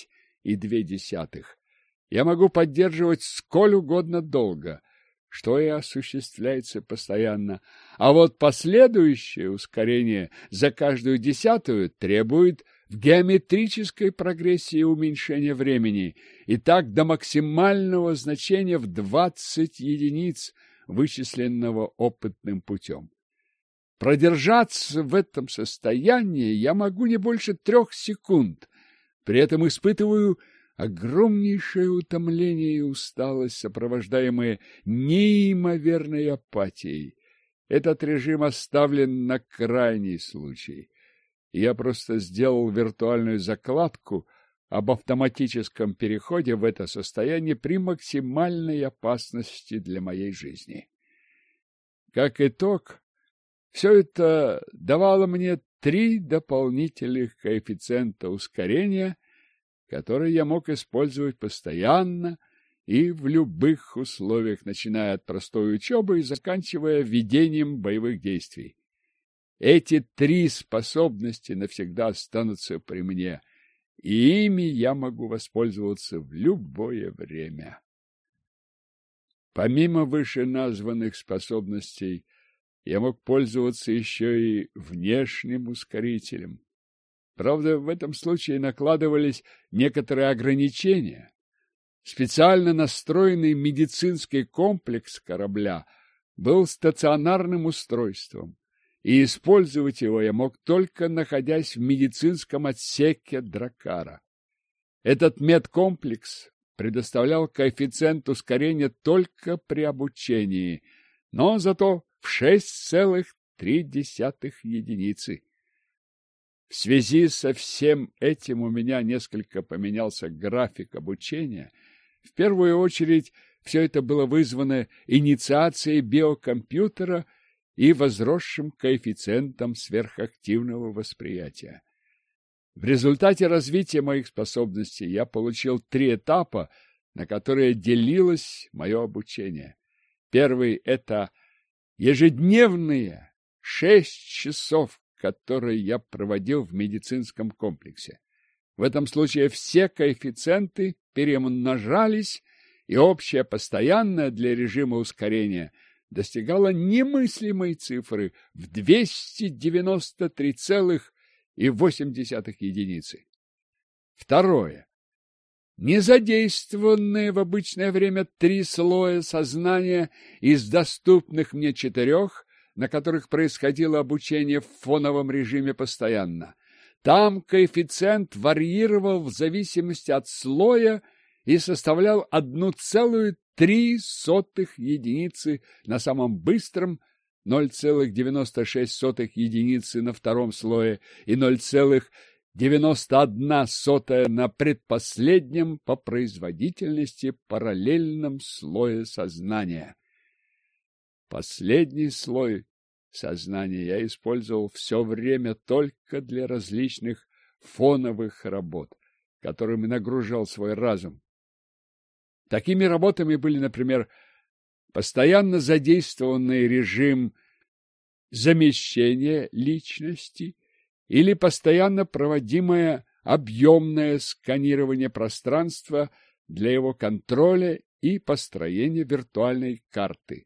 A: 5,2 я могу поддерживать сколь угодно долго, что и осуществляется постоянно, а вот последующее ускорение за каждую десятую требует в геометрической прогрессии уменьшения времени, и так до максимального значения в 20 единиц, вычисленного опытным путем. Продержаться в этом состоянии я могу не больше 3 секунд, при этом испытываю огромнейшее утомление и усталость, сопровождаемые неимоверной апатией. Этот режим оставлен на крайний случай. Я просто сделал виртуальную закладку об автоматическом переходе в это состояние при максимальной опасности для моей жизни. Как итог, все это давало мне 3 дополнительных коэффициента ускорения, которые я мог использовать постоянно и в любых условиях, начиная от простой учебы и заканчивая ведением боевых действий. Эти 3 способности навсегда останутся при мне, и ими я могу воспользоваться в любое время. Помимо вышеназванных способностей, я мог пользоваться еще и внешним ускорителем. Правда, в этом случае накладывались некоторые ограничения. Специально настроенный медицинский комплекс корабля был стационарным устройством, и использовать его я мог только находясь в медицинском отсеке Дракара. Этот медкомплекс предоставлял коэффициент ускорения только при обучении, но зато в 6,3 единицы. В связи со всем этим у меня несколько поменялся график обучения. В первую очередь, все это было вызвано инициацией биокомпьютера и возросшим коэффициентом сверхактивного восприятия. В результате развития моих способностей я получил 3 этапа, на которые делилось мое обучение. Первый – это ежедневные 6 часов, которые я проводил в медицинском комплексе. В этом случае все коэффициенты перемножались, и общее постоянное для режима ускорения достигала немыслимой цифры в 293,8 единицы. Второе. Незадействованные в обычное время 3 слоя сознания из доступных мне 4, на которых происходило обучение в фоновом режиме постоянно. Там коэффициент варьировал в зависимости от слоя и составлял 1,3 единицы на самом быстром, 0,96 единицы на втором слое и 0,91 на предпоследнем по производительности параллельном слое сознания. Последний слой сознания я использовал все время только для различных фоновых работ, которыми нагружал свой разум. Такими работами были, например, постоянно задействованный режим замещения личности или постоянно проводимое объемное сканирование пространства для его контроля и построения виртуальной карты.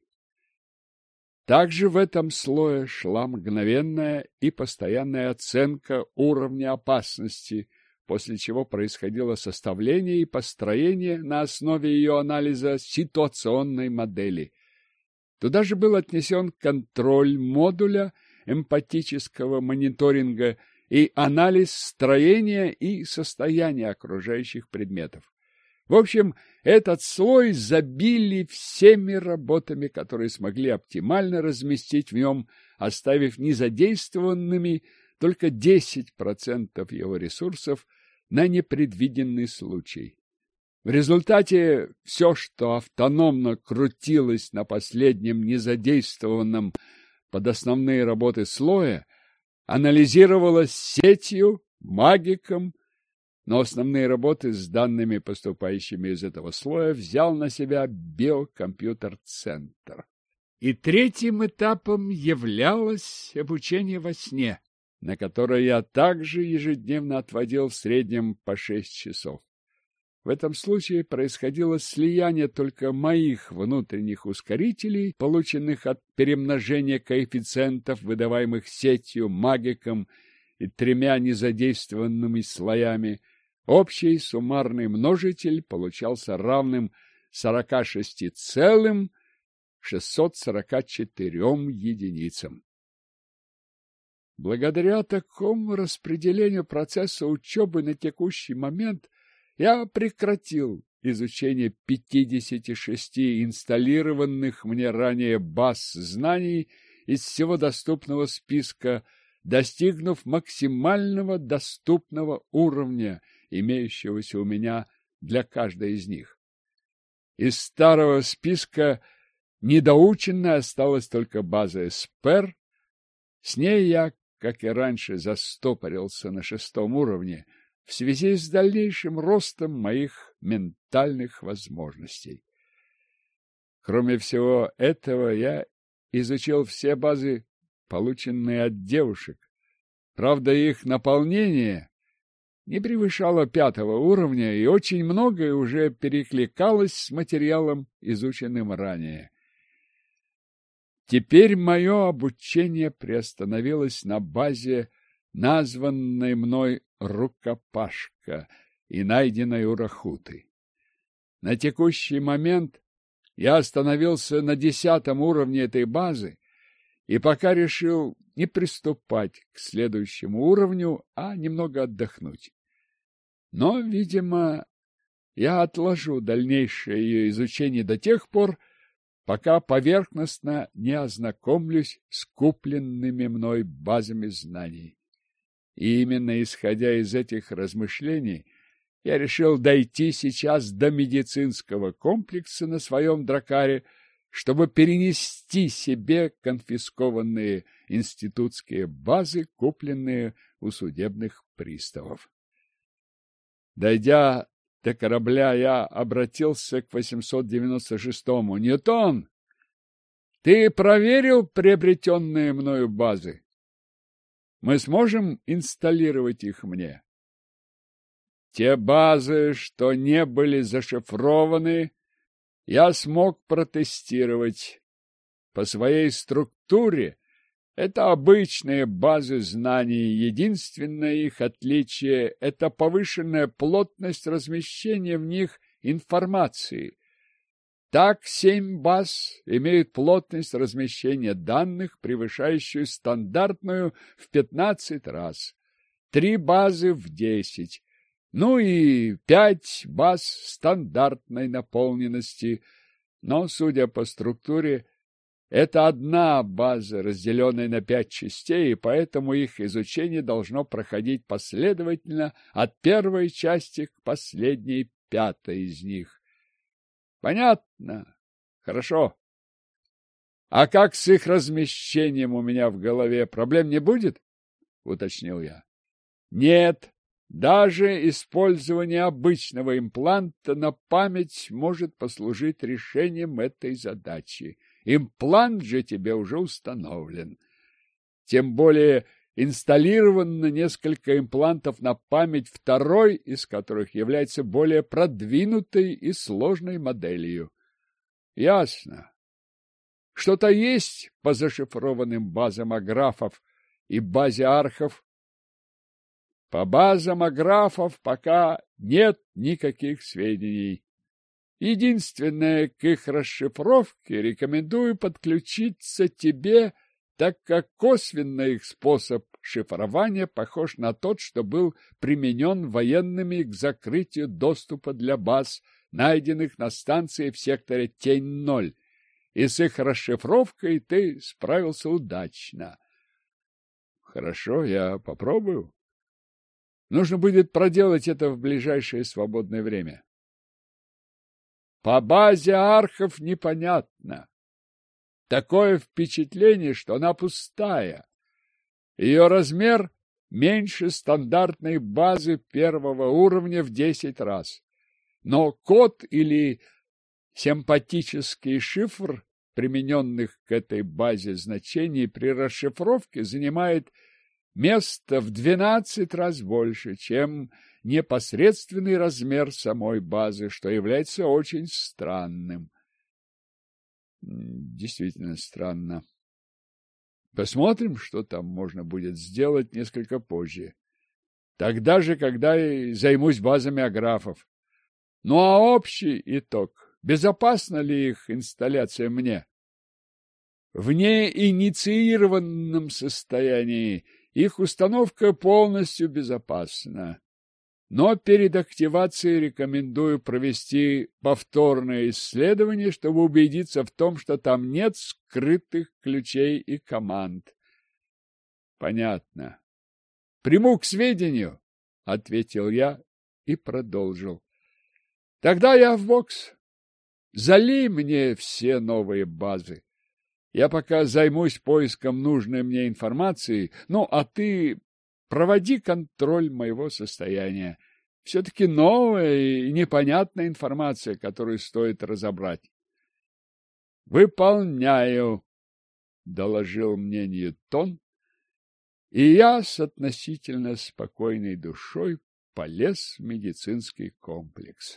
A: Также в этом слое шла мгновенная и постоянная оценка уровня опасности, после чего происходило составление и построение на основе ее анализа ситуационной модели. Туда же был отнесен контроль модуля эмпатического мониторинга и анализ строения и состояния окружающих предметов. В общем, этот слой забили всеми работами, которые смогли оптимально разместить в нем, оставив незадействованными только 10% его ресурсов на непредвиденный случай. В результате все, что автономно крутилось на последнем незадействованном под основные работы слоя, анализировалось сетью, магиком, но основные работы с данными, поступающими из этого слоя, взял на себя биокомпьютер-центр. И третьим этапом являлось обучение во сне, на которое я также ежедневно отводил в среднем по 6 часов. В этом случае происходило слияние только моих внутренних ускорителей, полученных от перемножения коэффициентов, выдаваемых сетью, магиком и 3 незадействованными слоями. Общий суммарный множитель получался равным 46,644 единицам. Благодаря такому распределению процесса учебы на текущий момент я прекратил изучение 56 инсталлированных мне ранее баз знаний из всего доступного списка, достигнув максимального доступного уровня, имеющегося у меня для каждой из них. Из старого списка недоученной осталась только база Эспер. С ней я, как и раньше, застопорился на 6-м уровне в связи с дальнейшим ростом моих ментальных возможностей. Кроме всего этого, я изучил все базы, полученные от девушек. Правда, их наполнение не превышало 5-го уровня, и очень многое уже перекликалось с материалом, изученным ранее. Теперь мое обучение приостановилось на базе, названной мной «Рукопашка» и найденной у Рахуты. На текущий момент я остановился на 10-м уровне этой базы и пока решил не приступать к следующему уровню, а немного отдохнуть. Но, видимо, я отложу дальнейшее ее изучение до тех пор, пока поверхностно не ознакомлюсь с купленными мной базами знаний. И именно исходя из этих размышлений, я решил дойти сейчас до медицинского комплекса на своем дракаре, чтобы перенести себе конфискованные институтские базы, купленные у судебных приставов. Дойдя до корабля, я обратился к 896-му. «Ньютон, ты проверил приобретенные мною базы? Мы сможем инсталлировать их мне?» Те базы, что не были зашифрованы, я смог протестировать. по своей структуре это обычные базы знаний. Единственное их отличие – это повышенная плотность размещения в них информации. Так, 7 баз имеют плотность размещения данных, превышающую стандартную в 15 раз, 3 базы в 10, ну и 5 баз стандартной наполненности, но, судя по структуре, это одна база, разделенная на 5 частей, и поэтому их изучение должно проходить последовательно от первой части к последней, 5-й из них. Понятно? Хорошо. А как с их размещением у меня в голове? Проблем не будет? Уточнил я. Нет. Даже использование обычного импланта на память может послужить решением этой задачи. Имплант же тебе уже установлен. Тем более инсталлировано несколько имплантов на память, второй из которых является более продвинутой и сложной моделью. Ясно. Что-то есть по зашифрованным базам аграфов и базе архов? По базам аграфов пока нет никаких сведений. Единственное, к их расшифровке рекомендую подключиться тебе, так как косвенно их способ шифрования похож на тот, что был применен военными к закрытию доступа для баз, найденных на станции в секторе Тень-0, и с их расшифровкой ты справился удачно. Хорошо, я попробую. Нужно будет проделать это в ближайшее свободное время. По базе архов непонятно. Такое впечатление, что она пустая. Ее размер меньше стандартной базы первого уровня в 10 раз. Но код или симпатический шифр, примененных к этой базе значений при расшифровке, занимает место в 12 раз больше, чем непосредственный размер самой базы, что является очень странным. Действительно странно. Посмотрим, что там можно будет сделать несколько позже. Тогда же, когда и займусь базами аграфов. Ну а общий итог. Безопасна ли их инсталляция мне? В неинициированном состоянии их установка полностью безопасна. Но перед активацией рекомендую провести повторное исследование, чтобы убедиться в том, что там нет скрытых ключей и команд. Понятно. Приму к сведению, ответил я и продолжил. Тогда я в бокс. Залей мне все новые базы. Я пока займусь поиском нужной мне информации, ну, а ты проводи контроль моего состояния. Все-таки новая и непонятная информация, которую стоит разобрать. «Выполняю», — доложил мне Ньютон, и я с относительно спокойной душой полез в медицинский комплекс.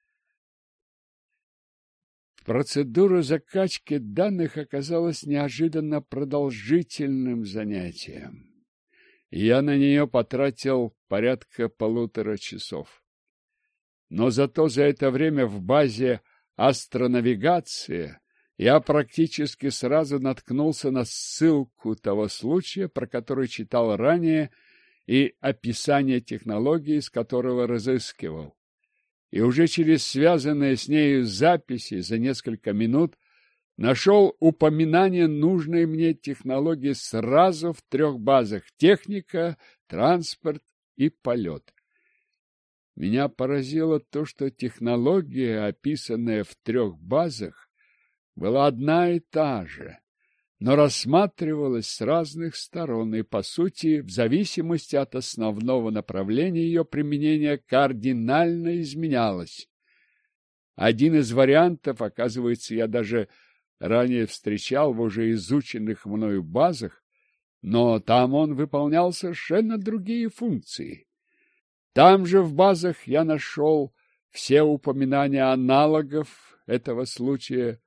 A: Процедура закачки данных оказалась неожиданно продолжительным занятием. Я на нее потратил порядка 1,5 часов. Но зато за это время в базе астронавигации я практически сразу наткнулся на ссылку того случая, про который читал ранее, и описание технологии, с которого разыскивал. И уже через связанные с нею записи за несколько минут нашел упоминание нужной мне технологии сразу в 3 базах: техника, транспорт и полет. Меня поразило то, что технология, описанная в 3 базах, была одна и та же, но рассматривалась с разных сторон и, по сути, в зависимости от основного направления ее применения, кардинально изменялась. Один из вариантов, оказывается, я даже ранее встречал в уже изученных мною базах, но там он выполнял совершенно другие функции. Там же в базах я нашел все упоминания аналогов этого случая,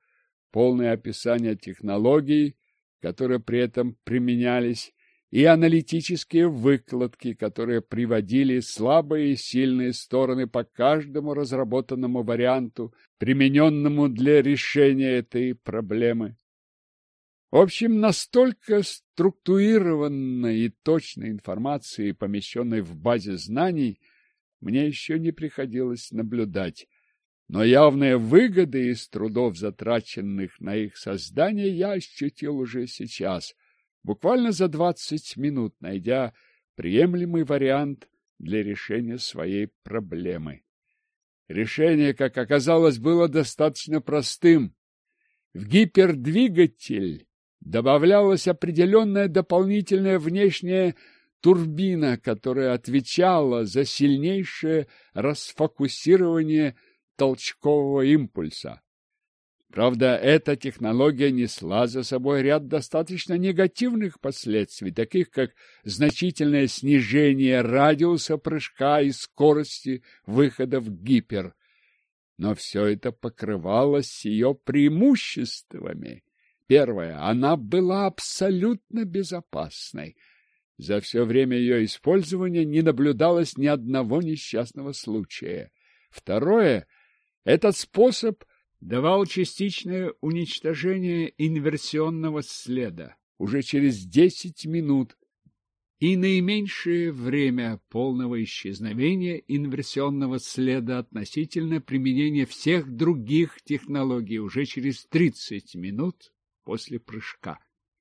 A: полное описание технологий, которые при этом применялись, и аналитические выкладки, которые приводили слабые и сильные стороны по каждому разработанному варианту, примененному для решения этой проблемы. В общем, настолько структурированной и точной информации, помещенной в базе знаний, мне еще не приходилось наблюдать. Но явные выгоды из трудов, затраченных на их создание, я ощутил уже сейчас, буквально за 20 минут, найдя приемлемый вариант для решения своей проблемы. Решение, как оказалось, было достаточно простым. В гипердвигатель добавлялась определенная дополнительная внешняя турбина, которая отвечала за сильнейшее расфокусирование толчкового импульса. Правда, эта технология несла за собой ряд достаточно негативных последствий, таких как значительное снижение радиуса прыжка и скорости выхода в гипер. Но все это покрывалось ее преимуществами. Первое, она была абсолютно безопасной. За все время ее использования не наблюдалось ни одного несчастного случая. Второе, этот способ давал частичное уничтожение инверсионного следа уже через 10 минут и наименьшее время полного исчезновения инверсионного следа относительно применения всех других технологий уже через 30 минут после прыжка.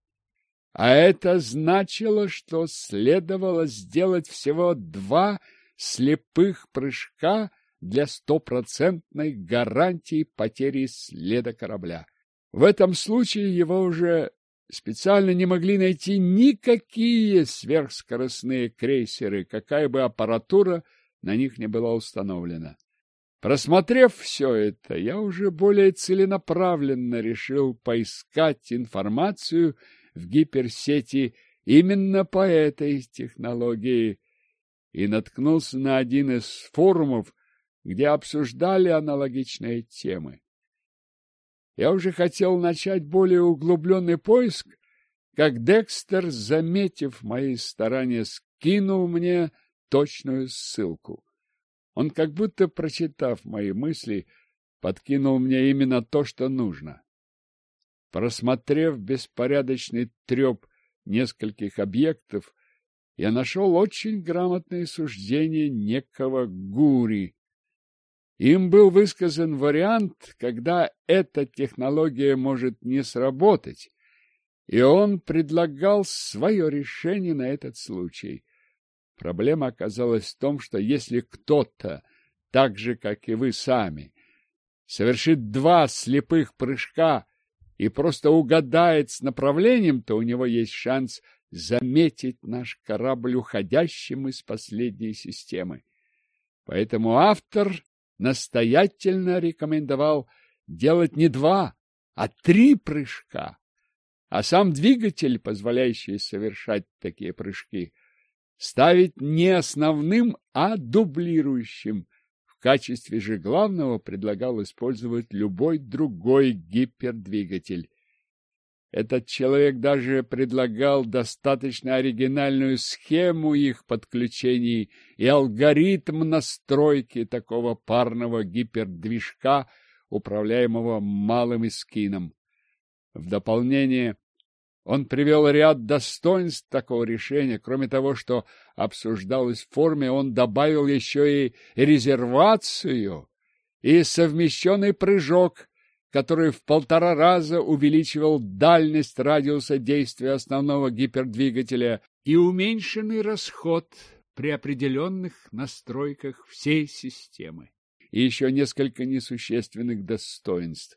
A: А это значило, что следовало сделать всего 2 слепых прыжка для 100% гарантии потери следа корабля. В этом случае его уже специально не могли найти никакие сверхскоростные крейсеры, какая бы аппаратура на них не была установлена. Просмотрев все это, я уже более целенаправленно решил поискать информацию в гиперсети именно по этой технологии и наткнулся на один из форумов, где обсуждали аналогичные темы. Я уже хотел начать более углубленный поиск, как Декстер, заметив мои старания, скинул мне точную ссылку. Он, как будто прочитав мои мысли, подкинул мне именно то, что нужно. Просмотрев беспорядочный треп нескольких объектов, я нашел очень грамотное суждение некого Гури. Им был высказан вариант, когда эта технология может не сработать, и он предлагал свое решение на этот случай. Проблема оказалась в том, что если кто-то, так же, как и вы сами, совершит 2 слепых прыжка и просто угадает с направлением, то у него есть шанс заметить наш корабль уходящим из последней системы. Поэтому автор настоятельно рекомендовал делать не 2, а 3 прыжка, а сам двигатель, позволяющий совершать такие прыжки, ставить не основным, а дублирующим. В качестве же главного предлагал использовать любой другой гипердвигатель. Этот человек даже предлагал достаточно оригинальную схему их подключений и алгоритм настройки такого парного гипердвижка, управляемого малым эскином. В дополнение он привел ряд достоинств такого решения. Кроме того, что обсуждалось в форуме, он добавил еще и резервацию и совмещенный прыжок, который в 1,5 раза увеличивал дальность радиуса действия основного гипердвигателя и уменьшенный расход при определенных настройках всей системы. И еще несколько несущественных достоинств.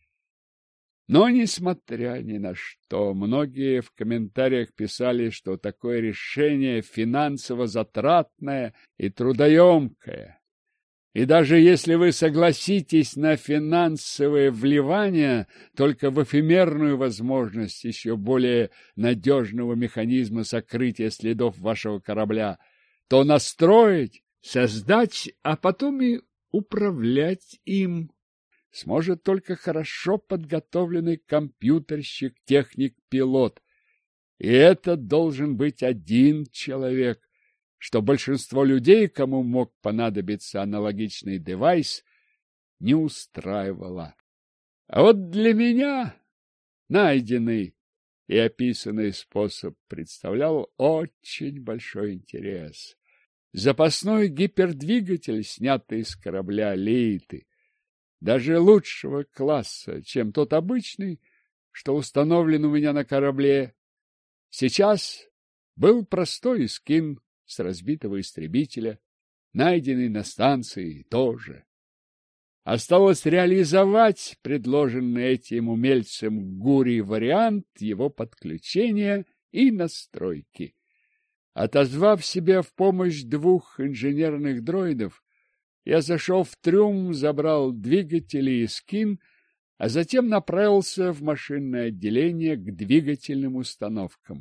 A: Но, несмотря ни на что, многие в комментариях писали, что такое решение финансово затратное и трудоемкое. И даже если вы согласитесь на финансовые вливания только в эфемерную возможность еще более надежного механизма сокрытия следов вашего корабля, то настроить, создать, а потом и управлять им сможет только хорошо подготовленный компьютерщик, техник-пилот. И это должен быть один человек, что большинство людей, кому мог понадобиться аналогичный девайс, не устраивало. А вот для меня найденный и описанный способ представлял очень большой интерес. Запасной гипердвигатель, снятый с корабля Лейты, даже лучшего класса, чем тот обычный, что установлен у меня на корабле, сейчас был простой эскин с разбитого истребителя, найденный на станции тоже. Осталось реализовать предложенный этим умельцем Гури вариант его подключения и настройки. Отозвав себе в помощь 2 инженерных дроидов, я зашел в трюм, забрал двигатели и эскин, а затем направился в машинное отделение к двигательным установкам.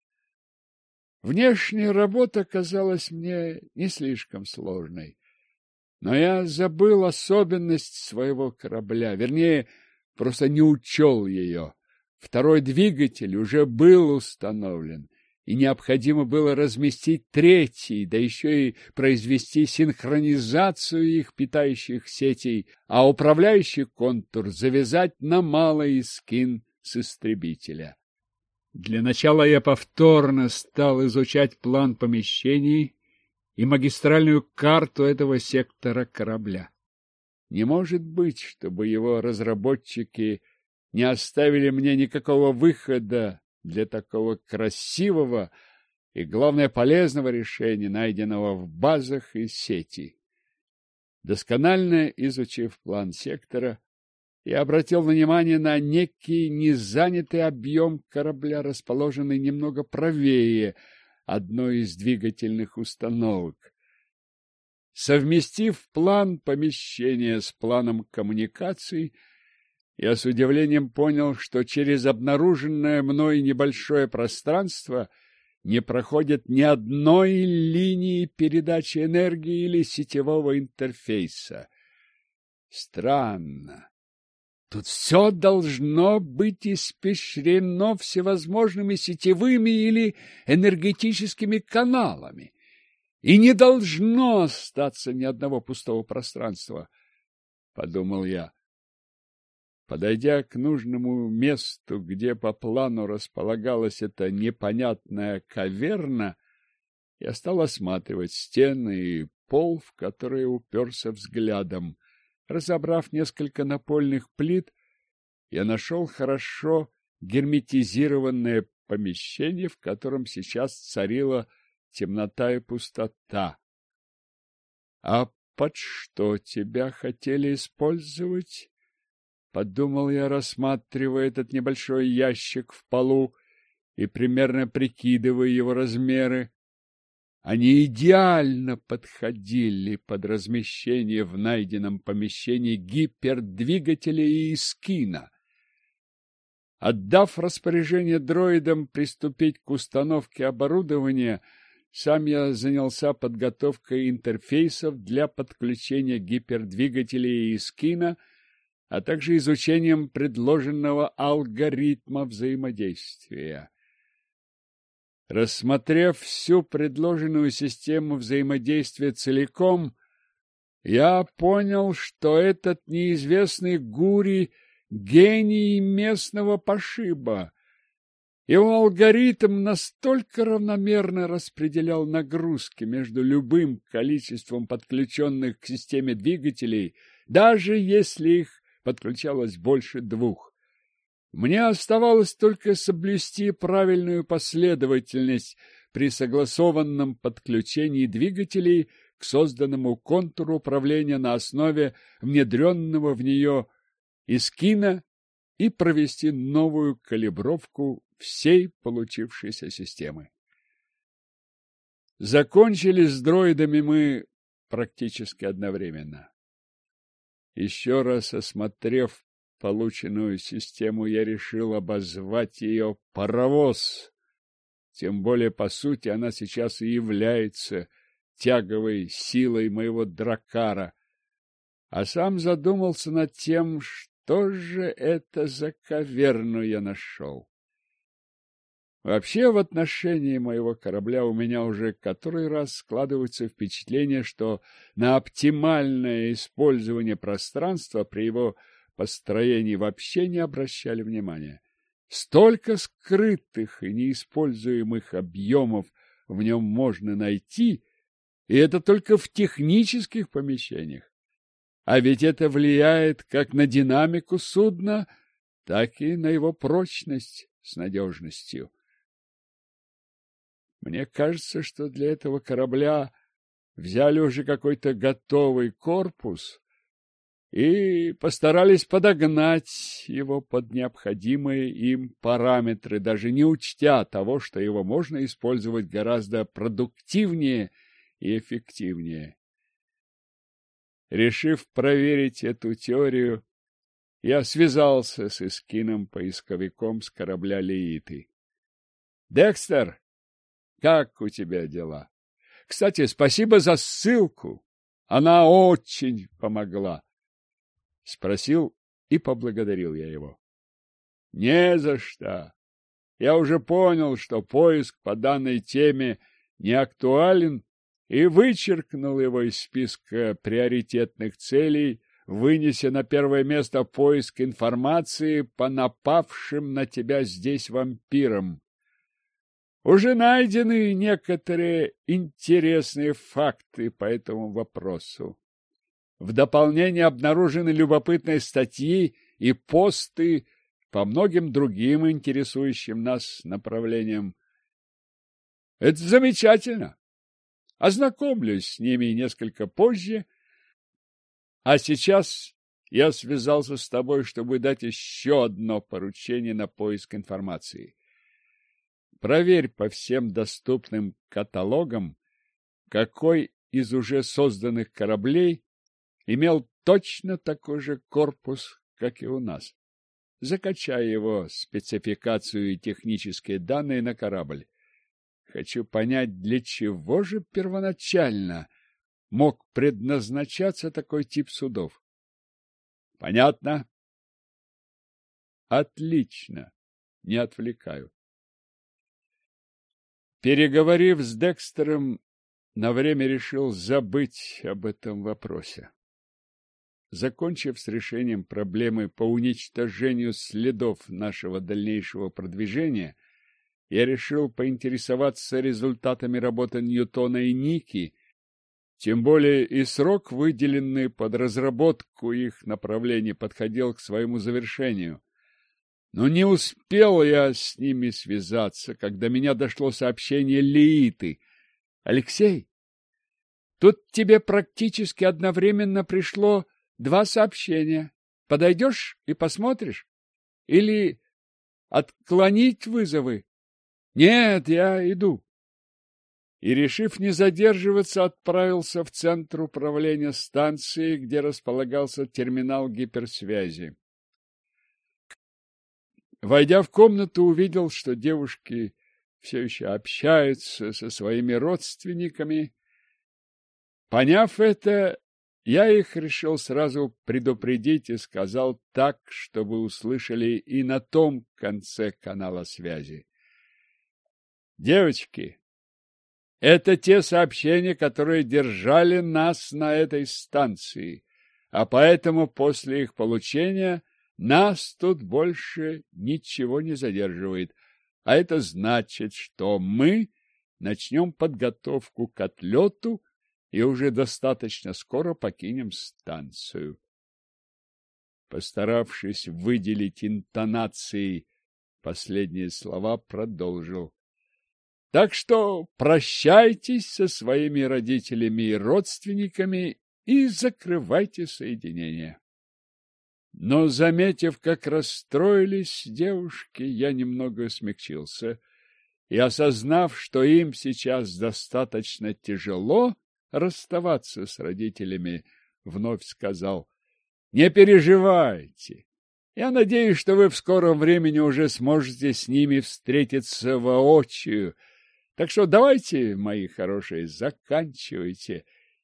A: Внешняя работа казалась мне не слишком сложной. Но я забыл особенность своего корабля, вернее, просто не учел ее. Второй двигатель уже был установлен, и необходимо было разместить третий, да еще и произвести синхронизацию их питающих сетей, а управляющий контур завязать на малый эскин с истребителя. Для начала я повторно стал изучать план помещений и магистральную карту этого сектора корабля. Не может быть, чтобы его разработчики не оставили мне никакого выхода для такого красивого и, главное, полезного решения, найденного в базах и сети. Досконально изучив план сектора, я обратил внимание на некий незанятый объем корабля, расположенный немного правее одной из двигательных установок. Совместив план помещения с планом коммуникаций, я с удивлением понял, что через обнаруженное мной небольшое пространство не проходит ни одной линии передачи энергии или сетевого интерфейса. Странно. Тут все должно быть испещрено всевозможными сетевыми или энергетическими каналами. И не должно остаться ни одного пустого пространства, — подумал я. Подойдя к нужному месту, где по плану располагалась эта непонятная каверна, я стал осматривать стены и пол, в которые уперся взглядом. Разобрав несколько напольных плит, я нашел хорошо герметизированное помещение, в котором сейчас царила темнота и пустота. — А под что тебя хотели использовать? — подумал я, рассматривая этот небольшой ящик в полу и примерно прикидывая его размеры. Они идеально подходили под размещение в найденном помещении гипердвигателя и эскина. Отдав распоряжение дроидам приступить к установке оборудования, сам я занялся подготовкой интерфейсов для подключения гипердвигателей и эскина, а также изучением предложенного алгоритма взаимодействия. Рассмотрев всю предложенную систему взаимодействия целиком, я понял, что этот неизвестный Гури — гений местного пошиба. Его алгоритм настолько равномерно распределял нагрузки между любым количеством подключенных к системе двигателей, даже если их подключалось больше 2. Мне оставалось только соблюсти правильную последовательность при согласованном подключении двигателей к созданному контуру управления на основе внедренного в нее эскина и провести новую калибровку всей получившейся системы. Закончили с дроидами мы практически одновременно. Еще раз осмотрев полученную систему, я решил обозвать ее «паровоз». Тем более, по сути, она сейчас и является тяговой силой моего дракара. а сам задумался над тем, что же это за каверну я нашел. Вообще, в отношении моего корабля у меня уже который раз складывается впечатление, что на оптимальное использование пространства при его построении вообще не обращали внимания. Столько скрытых и неиспользуемых объемов в нем можно найти, и это только в технических помещениях. А ведь это влияет как на динамику судна, так и на его прочность с надежностью. Мне кажется, что для этого корабля взяли уже какой-то готовый корпус и постарались подогнать его под необходимые им параметры, даже не учтя того, что его можно использовать гораздо продуктивнее и эффективнее. Решив проверить эту теорию, я связался с эскином-поисковиком с корабля Леиты. «Декстер, как у тебя дела? Кстати, спасибо за ссылку. Она очень помогла». Спросил и поблагодарил я его. «Не за что. Я уже понял, что поиск по данной теме не актуален, и вычеркнул его из списка приоритетных целей, вынеся на первое место поиск информации по напавшим на тебя здесь вампирам. Уже найдены некоторые интересные факты по этому вопросу. В дополнение обнаружены любопытные статьи и посты по многим другим интересующим нас направлениям. Это замечательно. Ознакомлюсь с ними несколько позже. А сейчас я связался с тобой, чтобы дать еще одно поручение на поиск информации. Проверь по всем доступным каталогам, какой из уже созданных кораблей имел точно такой же корпус, как и у нас. Закачай его спецификацию и технические данные на корабль. Хочу понять, для чего же первоначально мог предназначаться такой тип судов. Понятно? Отлично. Не отвлекаю. Переговорив с Декстером, на время решил забыть об этом вопросе. Закончив с решением проблемы по уничтожению следов нашего дальнейшего продвижения, я решил поинтересоваться результатами работы Ньютона и Ники, тем более и срок, выделенный под разработку их направлений, подходил к своему завершению. Но не успел я с ними связаться, когда до меня дошло сообщение Леиты. «Алексей, тут тебе практически одновременно пришло 2 сообщения. Подойдешь и посмотришь? Или отклонить вызовы?» «Нет, я иду». И, решив не задерживаться, отправился в центр управления станции, где располагался терминал гиперсвязи. Войдя в комнату, увидел, что девушки все еще общаются со своими родственниками. Поняв это, я их решил сразу предупредить и сказал так, чтобы услышали и на том конце канала связи. «Девочки, это те сообщения, которые держали нас на этой станции, а поэтому после их получения нас тут больше ничего не задерживает, а это значит, что мы начнем подготовку к отлету и уже достаточно скоро покинем станцию». Постаравшись выделить интонацией последние слова, продолжил. «Так что прощайтесь со своими родителями и родственниками и закрывайте соединение». Но, заметив, как расстроились девушки, я немного смягчился и, осознав, что им сейчас достаточно тяжело расставаться с родителями, вновь сказал: «Не переживайте. Я надеюсь, что вы в скором времени уже сможете с ними встретиться воочию. Так что давайте, мои хорошие, заканчивайте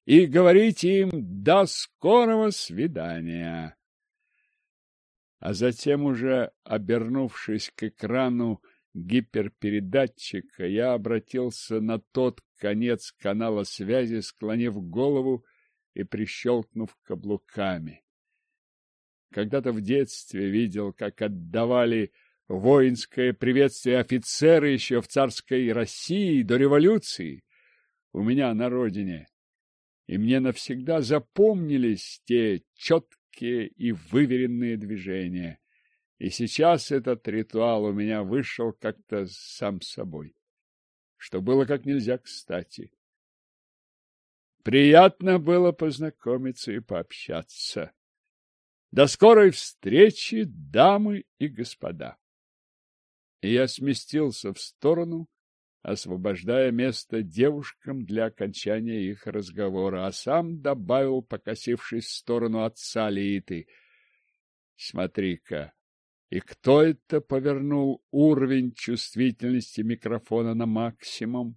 A: и говорить им «до скорого свидания». А затем, уже обернувшись к экрану гиперпередатчика, я обратился на тот конец канала связи, склонив голову и прищелкнув каблуками. Когда-то в детстве видел, как отдавали воинское приветствие офицеры еще в царской России до революции у меня на родине, и мне навсегда запомнились те четкие и выверенные движения. И сейчас этот ритуал у меня вышел как-то сам собой, что было как нельзя кстати. Приятно было познакомиться и пообщаться. До скорой встречи, дамы и господа. И я сместился в сторону, освобождая место девушкам для окончания их разговора, а сам добавил, покосившись в сторону отца Лииты: «Смотри-ка, и кто это повернул уровень чувствительности микрофона на максимум?»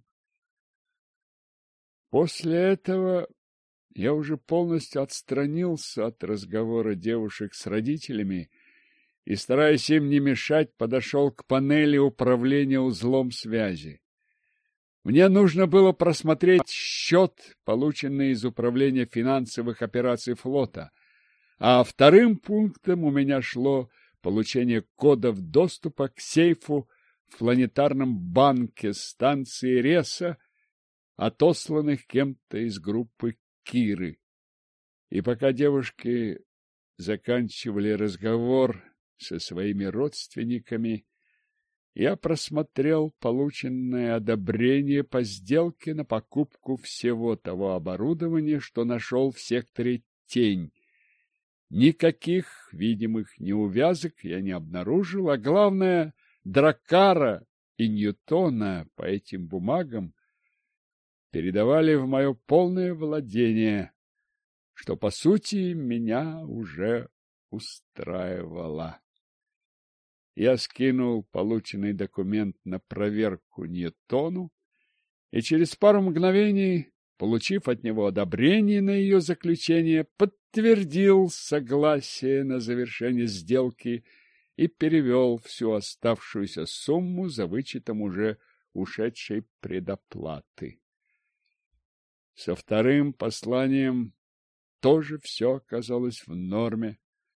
A: После этого я уже полностью отстранился от разговора девушек с родителями и, стараясь им не мешать, подошел к панели управления узлом связи. Мне нужно было просмотреть счет, полученный из Управления финансовых операций флота, а вторым пунктом у меня шло получение кодов доступа к сейфу в планетарном банке станции Реса, отосланных кем-то из группы Киры. И пока девушки заканчивали разговор со своими родственниками, я просмотрел полученное одобрение по сделке на покупку всего того оборудования, что нашел в секторе Тень. Никаких видимых неувязок я не обнаружил, а главное, Драккара и Ньютона по этим бумагам передавали в мое полное владение, что, по сути, меня уже устраивало. Я скинул полученный документ на проверку Ньютону, и через пару мгновений, получив от него одобрение на ее заключение, подтвердил согласие на завершение сделки и перевел всю оставшуюся сумму за вычетом уже ушедшей предоплаты. Со вторым посланием тоже все оказалось в норме.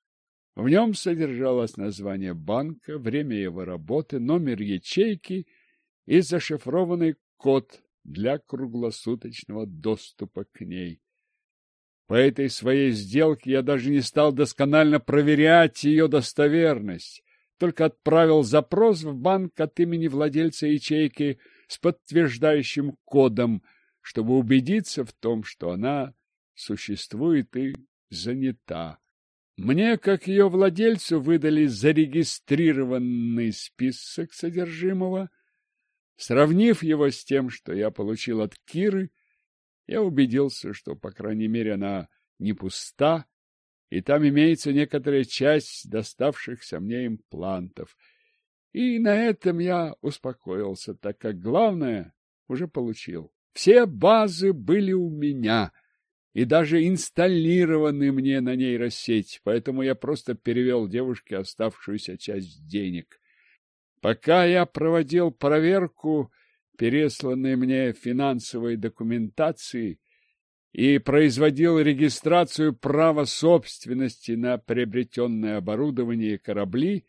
A: В нем содержалось название банка, время его работы, номер ячейки и зашифрованный код для круглосуточного доступа к ней. По этой своей сделке я даже не стал досконально проверять ее достоверность, только отправил запрос в банк от имени владельца ячейки с подтверждающим кодом, чтобы убедиться в том, что она существует и занята. Мне, как ее владельцу, выдали зарегистрированный список содержимого. Сравнив его с тем, что я получил от Киры, я убедился, что, по крайней мере, она не пуста, и там имеется некоторая часть доставшихся мне имплантов. И на этом я успокоился, так как главное уже получил. Все базы были у меня и даже инсталлированы мне на нейросеть, поэтому я просто перевел девушке оставшуюся часть денег. Пока я проводил проверку пересланной мне финансовой документации и производил регистрацию права собственности на приобретенное оборудование и корабли,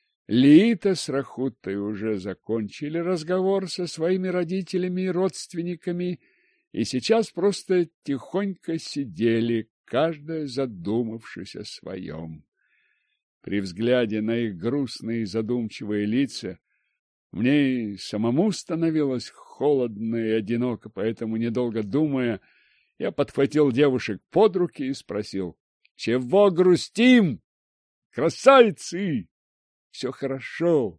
A: Лиита с Рахутой уже закончили разговор со своими родителями и родственниками, и сейчас просто тихонько сидели, каждая задумавшись о своем. При взгляде на их грустные и задумчивые лица мне и самому становилось холодно и одиноко, поэтому, недолго думая, я подхватил девушек под руки и спросил: «Чего грустим, красавицы? Все хорошо.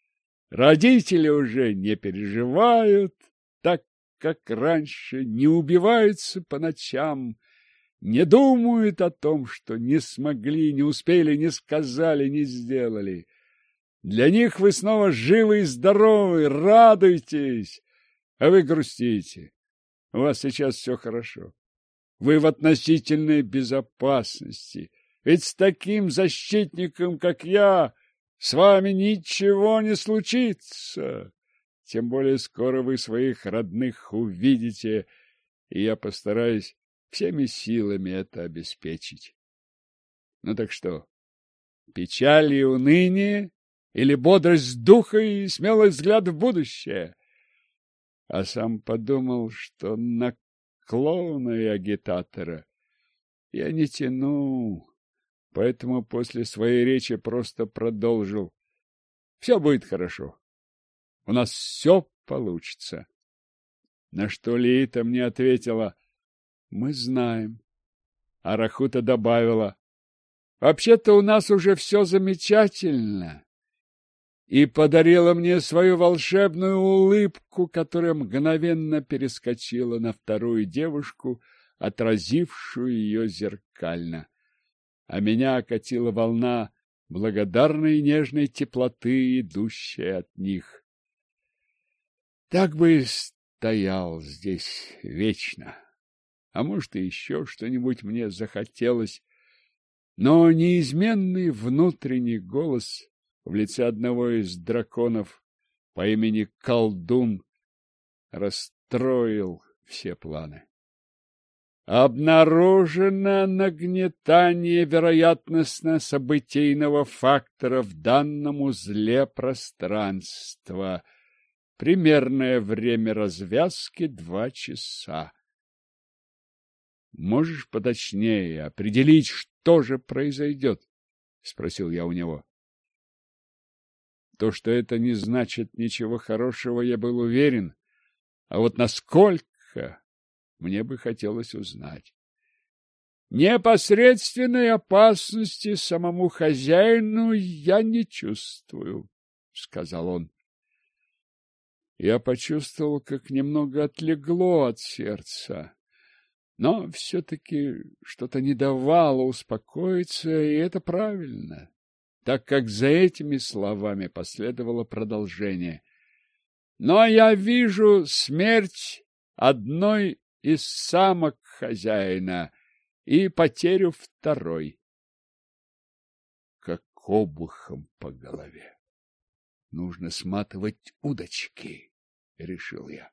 A: Родители уже не переживают, так как раньше, не убиваются по ночам, не думают о том, что не смогли, не успели, не сказали, не сделали. Для них вы снова живы и здоровы, радуйтесь, а вы грустите. У вас сейчас все хорошо. вы в относительной безопасности. Ведь с таким защитником, как я, с вами ничего не случится. Тем более скоро вы своих родных увидите, и я постараюсь всеми силами это обеспечить. Ну так что, печаль и уныние или бодрость духа и смелый взгляд в будущее? А сам подумал, что на клоуна и агитатора я не тяну, поэтому после своей речи просто продолжил. Все будет хорошо. У нас все получится. На что Лиита мне ответила: мы знаем. А Рахута добавила: вообще-то у нас уже все замечательно. И подарила мне свою волшебную улыбку, которая мгновенно перескочила на вторую девушку, отразившую ее зеркально. А меня окатила волна благодарной и нежной теплоты, идущая от них. Так бы и стоял здесь вечно. А может, и еще что-нибудь мне захотелось. Но неизменный внутренний голос в лице одного из драконов по имени Колдун расстроил все планы. Обнаружено нагнетание вероятностно-событийного фактора в данном узле пространства. Примерное время развязки 2 часа. Можешь поточнее определить, что же произойдет? — спросил я у него. То, что это не значит ничего хорошего, я был уверен. А вот насколько, мне бы хотелось узнать. Непосредственной опасности самому хозяину я не чувствую, — сказал он. Я почувствовал, как немного отлегло от сердца. Но все-таки что-то не давало успокоиться, и это правильно, так как за этими словами последовало продолжение. Но я вижу смерть одной из самок хозяина и потерю второй. Как обухом по голове. Нужно сматывать удочки, решил я.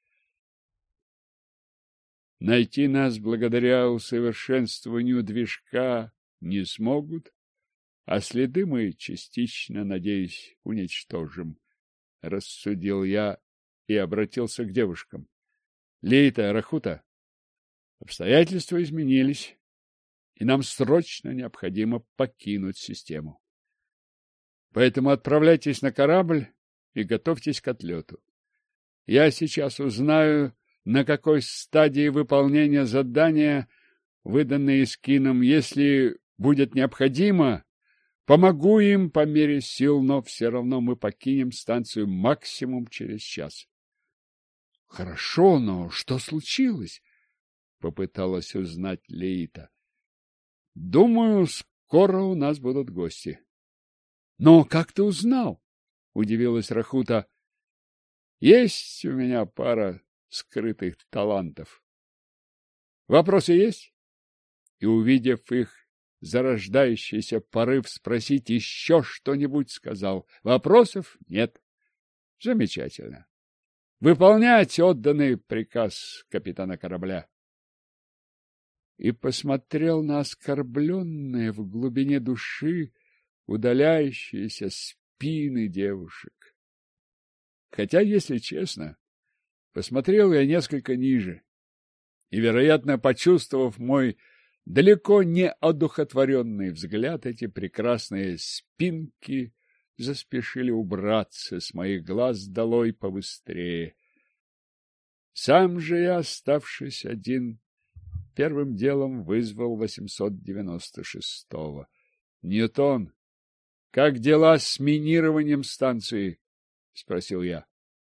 A: Найти нас благодаря усовершенствованию движка не смогут, а следы мы частично, надеюсь, уничтожим, — рассудил я и обратился к девушкам. Лиита, Рахута, обстоятельства изменились, и нам срочно необходимо покинуть систему. Поэтому отправляйтесь на корабль и готовьтесь к отлету. Я сейчас узнаю, на какой стадии выполнения задания, выданные Искином. Если будет необходимо, помогу им по мере сил, но все равно мы покинем станцию максимум через час. — Хорошо, но что случилось? — попыталась узнать Лиита. — Думаю, скоро у нас будут гости. — Но как ты узнал? — удивилась Рахута. — Есть у меня пара скрытых талантов. Вопросы есть? И, увидев их зарождающийся порыв спросить еще что-нибудь, сказал: вопросов нет. Замечательно. Выполнять отданный приказ капитана корабля. И посмотрел на оскорбленные в глубине души удаляющиеся спины девушек. Хотя, если честно, посмотрел я несколько ниже, и, вероятно, почувствовав мой далеко не одухотворенный взгляд, эти прекрасные спинки заспешили убраться с моих глаз долой побыстрее. Сам же я, оставшись один, первым делом вызвал 896-го. — Ньютон, как дела с минированием станции? — спросил я.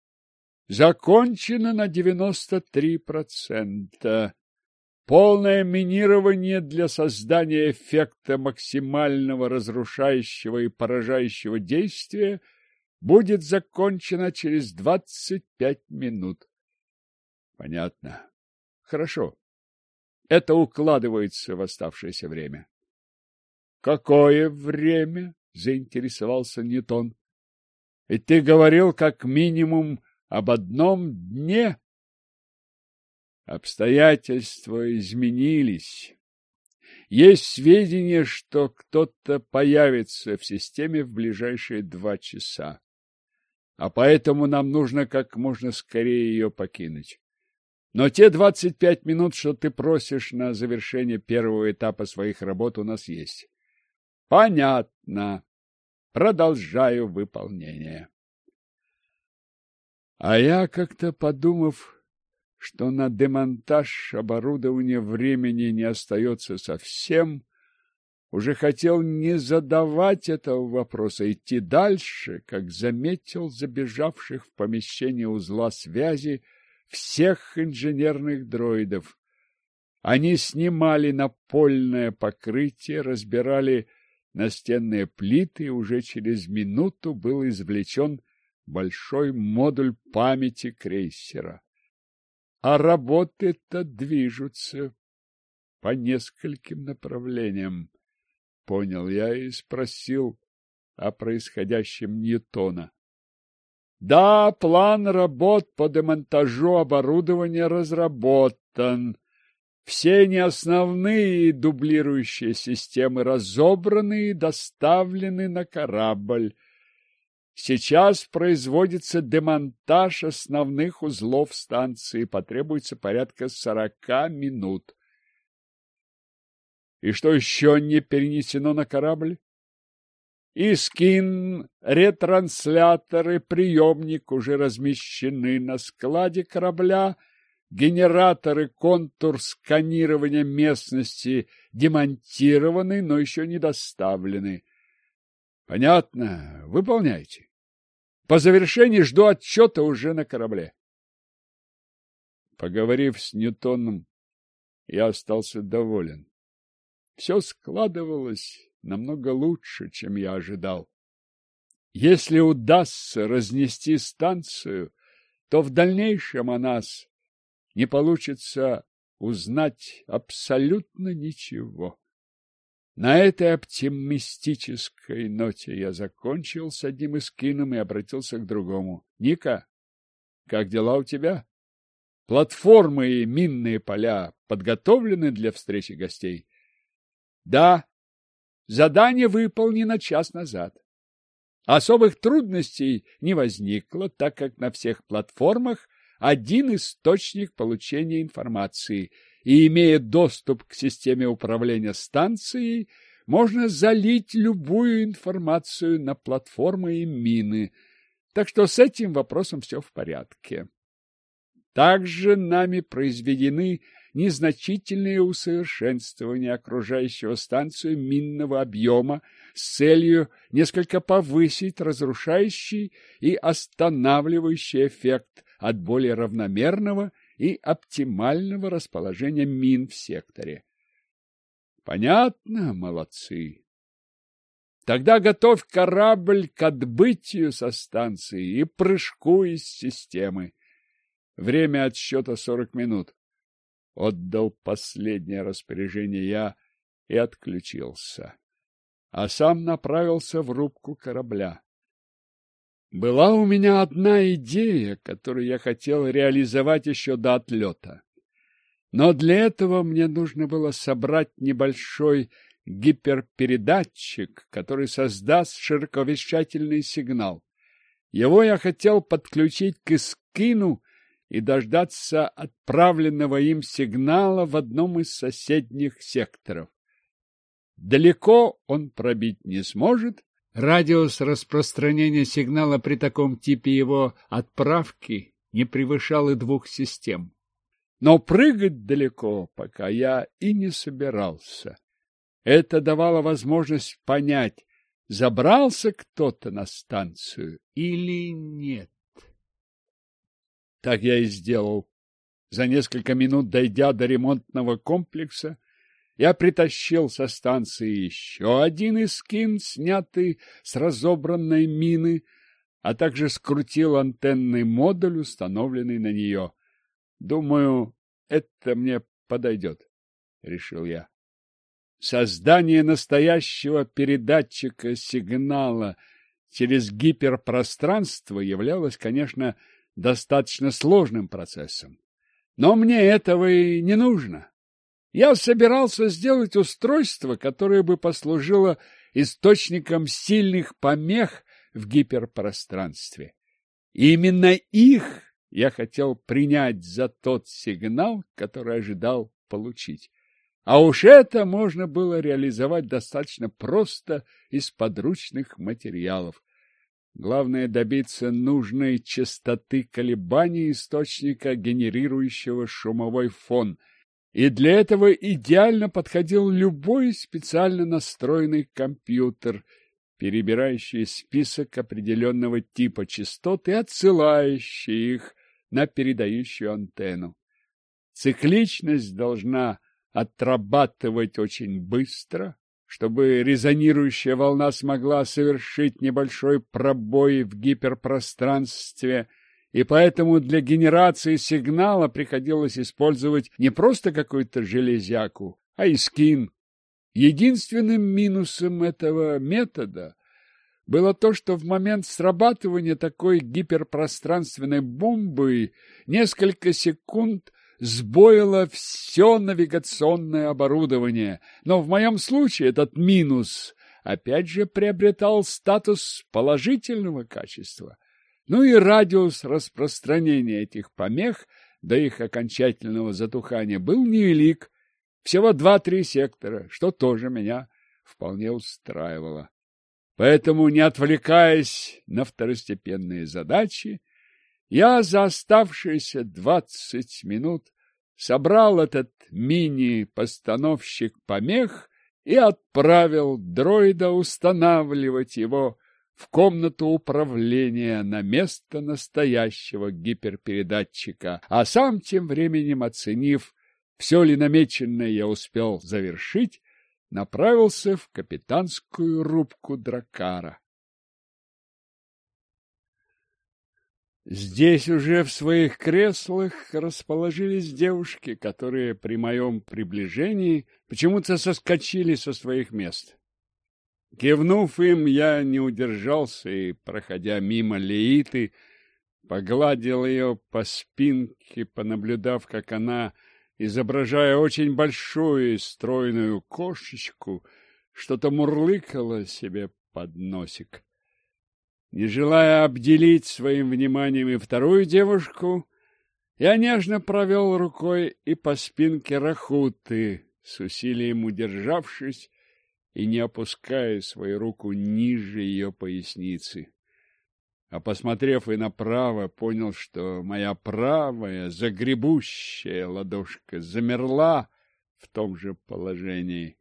A: Закончено на 93%. Полное минирование для создания эффекта максимального разрушающего и поражающего действия будет закончено через 25 минут. Понятно. Хорошо. Это укладывается в оставшееся время. — Какое время? — заинтересовался Ньютон. — Ведь ты говорил как минимум об одном дне. Обстоятельства изменились. Есть сведения, что кто-то появится в системе в ближайшие 2 часа. А поэтому нам нужно как можно скорее ее покинуть. Но те 25 минут, что ты просишь на завершение первого этапа своих работ, у нас есть. Понятно. Продолжаю выполнение. А я, как-то подумав, что на демонтаж оборудования времени не остается совсем, уже хотел не задавать этого вопроса, идти дальше, как заметил забежавших в помещение узла связи всех инженерных дроидов. Они снимали напольное покрытие, разбирали настенные плиты, и уже через минуту был извлечен большой модуль памяти крейсера. А работы-то движутся по нескольким направлениям, понял я и спросил о происходящем Ньютона. Да, план работ по демонтажу оборудования разработан. Все неосновные и дублирующие системы разобраны и доставлены на корабль. Сейчас производится демонтаж основных узлов станции. Потребуется порядка 40 минут. И что еще не перенесено на корабль? Искин, ретрансляторы, приемник уже размещены на складе корабля. Генераторы контур сканирования местности демонтированы, но еще не доставлены. Понятно. Выполняйте. По завершении жду отчета уже на корабле. Поговорив с Ньютоном, я остался доволен. Все складывалось намного лучше, чем я ожидал. Если удастся разнести станцию, то в дальнейшем о нас не получится узнать абсолютно ничего. На этой оптимистической ноте я закончил с одним Искином и обратился к другому. — Ника, как дела у тебя? Платформы и минные поля подготовлены для встречи гостей? — Да. Задание выполнено час назад. Особых трудностей не возникло, так как на всех платформах один источник получения информации, и, имея доступ к системе управления станцией, можно залить любую информацию на платформы и мины, так что с этим вопросом все в порядке. Также нами произведены незначительные усовершенствования окружающего станцию минного объема с целью несколько повысить разрушающий и останавливающий эффект от более равномерного и оптимального расположения мин в секторе. Понятно, молодцы. Тогда готовь корабль к отбытию со станции и прыжку из системы. Время отсчета 40 минут. Отдал последнее распоряжение я и отключился, а сам направился в рубку корабля. Была у меня одна идея, которую я хотел реализовать еще до отлета. Но для этого мне нужно было собрать небольшой гиперпередатчик, который создаст широковещательный сигнал. Его я хотел подключить к Искину и дождаться отправленного им сигнала в одном из соседних секторов. Далеко он пробить не сможет. Радиус распространения сигнала при таком типе его отправки не превышал и 2 систем. Но прыгать далеко пока я и не собирался. Это давало возможность понять, забрался кто-то на станцию или нет. Так я и сделал. За несколько минут, дойдя до ремонтного комплекса, я притащил со станции еще один Искин, снятый с разобранной мины, а также скрутил антенный модуль, установленный на нее. Думаю, это мне подойдет. решил я. Создание настоящего передатчика сигнала через гиперпространство являлось, конечно, достаточно сложным процессом. Но мне этого и не нужно. Я собирался сделать устройство, которое бы послужило источником сильных помех в гиперпространстве. И именно их я хотел принять за тот сигнал, который ожидал получить. А уж это можно было реализовать достаточно просто из подручных материалов. Главное добиться нужной частоты колебаний источника, генерирующего шумовой фон. И для этого идеально подходил любой специально настроенный компьютер, перебирающий список определенного типа частот и отсылающий их на передающую антенну. Цикличность должна отрабатывать очень быстро, чтобы резонирующая волна смогла совершить небольшой пробой в гиперпространстве, и поэтому для генерации сигнала приходилось использовать не просто какую-то железяку, а искин. Единственным минусом этого метода было то, что в момент срабатывания такой гиперпространственной бомбы несколько секунд сбоило все навигационное оборудование, но в моем случае этот минус опять же приобретал статус положительного качества. Ну и радиус распространения этих помех до их окончательного затухания был невелик, всего 2-3 сектора, что тоже меня вполне устраивало. Поэтому, не отвлекаясь на второстепенные задачи, я за оставшиеся 20 минут собрал этот мини-постановщик помех и отправил дроида устанавливать его в комнату управления на место настоящего гиперпередатчика, а сам тем временем, оценив, все ли намеченное я успел завершить, направился в капитанскую рубку дракара. Здесь уже в своих креслах расположились девушки, которые при моем приближении почему-то соскочили со своих мест. Кивнув им, я не удержался и, проходя мимо Леиты, погладил ее по спинке, понаблюдав, как она, изображая очень большую и стройную кошечку, что-то мурлыкала себе под носик. Не желая обделить своим вниманием и вторую девушку, я нежно провел рукой и по спинке Рахуты, с усилием удержавшись и не опуская свою руку ниже ее поясницы. А посмотрев и направо, понял, что моя правая загребущая ладошка замерла в том же положении.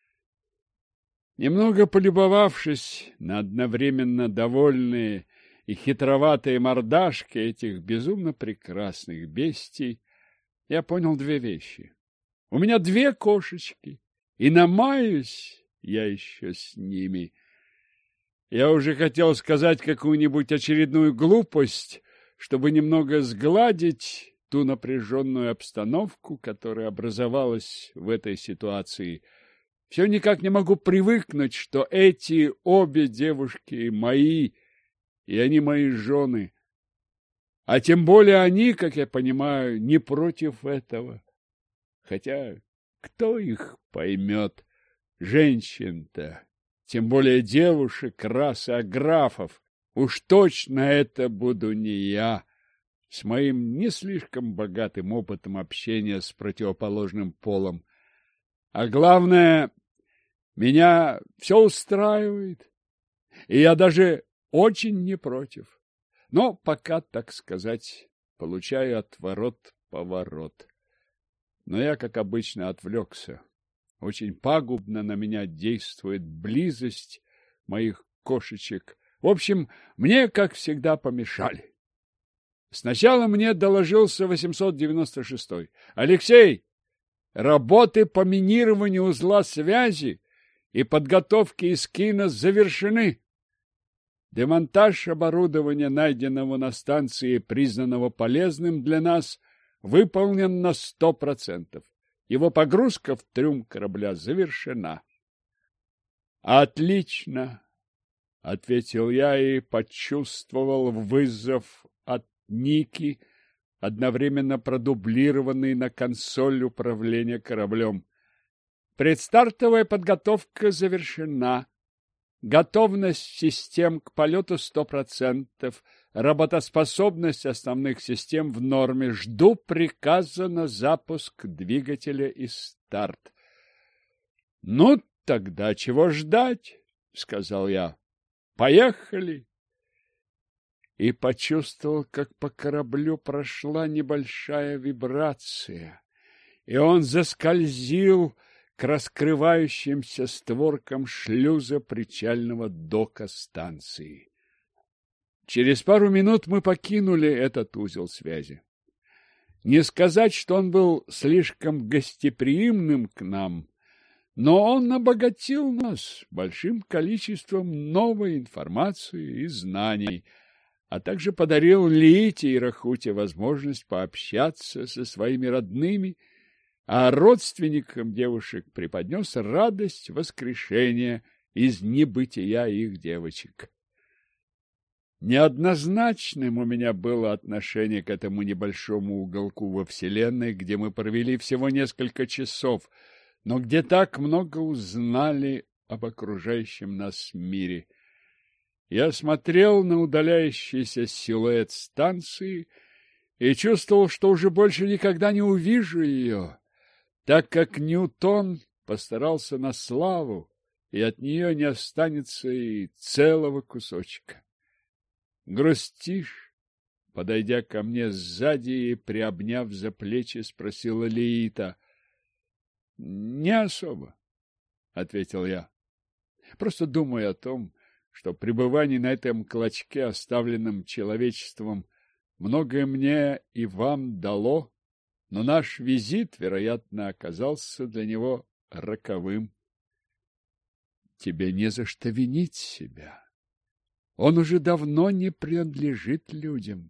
A: Немного полюбовавшись на одновременно довольные и хитроватые мордашки этих безумно прекрасных бестий, я понял 2 вещи. У меня 2 кошечки, и намаюсь я еще с ними. Я уже хотел сказать какую-нибудь очередную глупость, чтобы немного сгладить ту напряженную обстановку, которая образовалась в этой ситуации. Все никак не могу привыкнуть, что эти обе девушки мои, и они мои жены. А тем более они, как я понимаю, не против этого. Хотя кто их поймет? Женщин-то, тем более девушек, расы аграфов. Уж точно это буду не я, с моим не слишком богатым опытом общения с противоположным полом. А главное, меня все устраивает, и я даже очень не против. Но пока, так сказать, получаю отворот-поворот. Но я, как обычно, отвлекся. Очень пагубно на меня действует близость моих кошечек. В общем, мне, как всегда, помешали. Сначала мне доложился 896-й. «Алексей, работы по минированию узла связи и подготовке эскина завершены. Демонтаж оборудования, найденного на станции, признанного полезным для нас, выполнен на 100%. Его погрузка в трюм корабля завершена. Отлично, ответил я и почувствовал вызов от Ники, одновременно продублированный на консоль управления кораблем. Предстартовая подготовка завершена. Готовность систем к полету 100%. Работоспособность основных систем в норме. Жду приказа на запуск двигателя и старт. — Ну, тогда чего ждать? — сказал я. — Поехали! И почувствовал, как по кораблю прошла небольшая вибрация, и он заскользил к раскрывающимся створкам шлюза причального дока станции. Через пару минут мы покинули этот узел связи. Не сказать, что он был слишком гостеприимным к нам, но он обогатил нас большим количеством новой информации и знаний, а также подарил Лиите и Рахуте возможность пообщаться со своими родными, а родственникам девушек преподнес радость воскрешения из небытия их девочек. Неоднозначным у меня было отношение к этому небольшому уголку во Вселенной, где мы провели всего несколько часов, но где так много узнали об окружающем нас мире. Я смотрел на удаляющийся силуэт станции и чувствовал, что уже больше никогда не увижу ее, так как Ньютон постарался на славу, и от нее не останется и целого кусочка. «Грустишь?» — подойдя ко мне сзади и приобняв за плечи, спросила Лиита. «Не особо», — ответил я. «Просто думаю о том, что пребывание на этом клочке, оставленном человечеством, многое мне и вам дало, но наш визит, вероятно, оказался для него роковым. Тебе не за что винить себя. Он уже давно не принадлежит людям.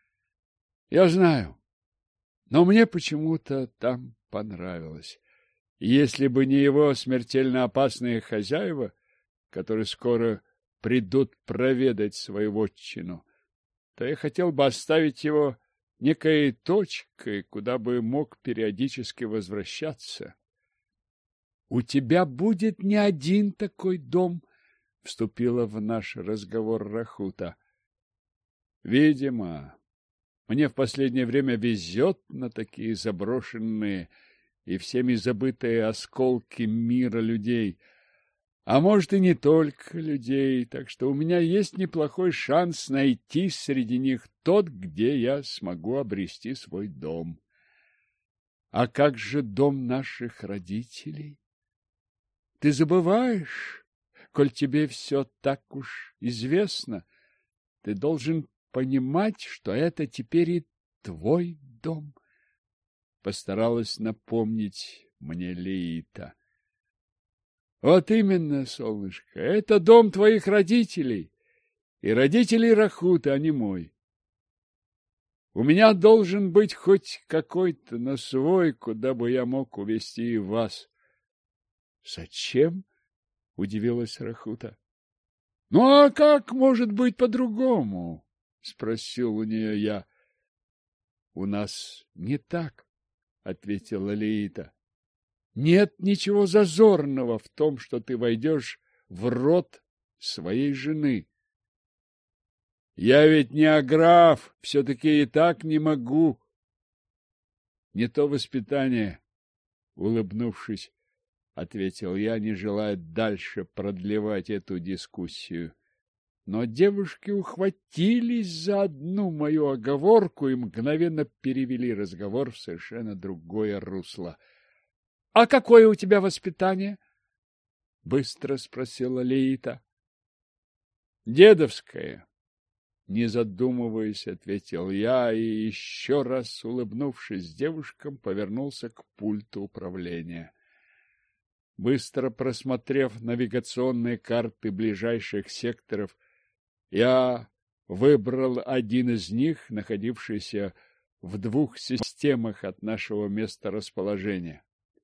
A: Я знаю, но мне почему-то там понравилось. Если бы не его смертельно опасные хозяева, которые скоро придут проведать свою вотчину, то я хотел бы оставить его некой точкой, куда бы мог периодически возвращаться. — У тебя будет не один такой дом, — вступила в наш разговор Рахута. — Видимо, мне в последнее время везет на такие заброшенные и всеми забытые осколки мира людей, а может и не только людей, так что у меня есть неплохой шанс найти среди них тот, где я смогу обрести свой дом. А как же дом наших родителей? Ты забываешь, коль тебе все так уж известно, ты должен понимать, что это теперь и твой дом. Постаралась напомнить мне Лиита. Вот именно, солнышко, это дом твоих родителей, и родителей Рахуты, а не мой. У меня должен быть хоть какой-то, но свой, куда бы я мог увезти и вас. — Зачем? — удивилась Рахута. — Ну, а как может быть по-другому? — спросил у нее я. — У нас не так, — ответила Лиита. Нет ничего зазорного в том, что ты войдешь в род своей жены. Я ведь не аграф, все-таки и так не могу. Не то воспитание, улыбнувшись, ответил я, не желая дальше продлевать эту дискуссию. Но девушки ухватились за одну мою оговорку и мгновенно перевели разговор в совершенно другое русло. — А какое у тебя воспитание? — быстро спросила Лиита. — Дедовское. Не задумываясь, ответил я и, еще раз улыбнувшись девушкам, повернулся к пульту управления. Быстро просмотрев навигационные карты ближайших секторов, я выбрал один из них, находившийся в 2 системах от нашего месторасположения.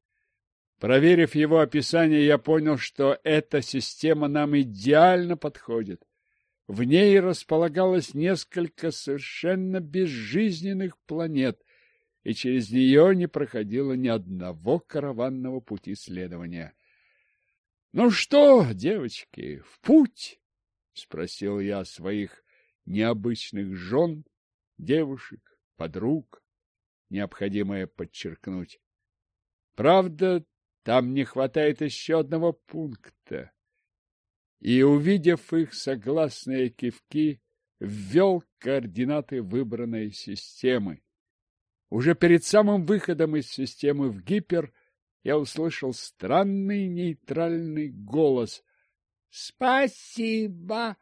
A: Проверив его описание, я понял, что эта система нам идеально подходит. В ней располагалось несколько совершенно безжизненных планет, и через нее не проходило ни одного караванного пути следования. — Ну что, девочки, в путь? — спросил я своих необычных жен, девушек, подруг, необходимое подчеркнуть. Правда, там не хватает еще одного пункта. И, увидев их согласные кивки, ввел координаты выбранной системы. Уже перед самым выходом из системы в гипер я услышал странный нейтральный голос. «Спасибо!»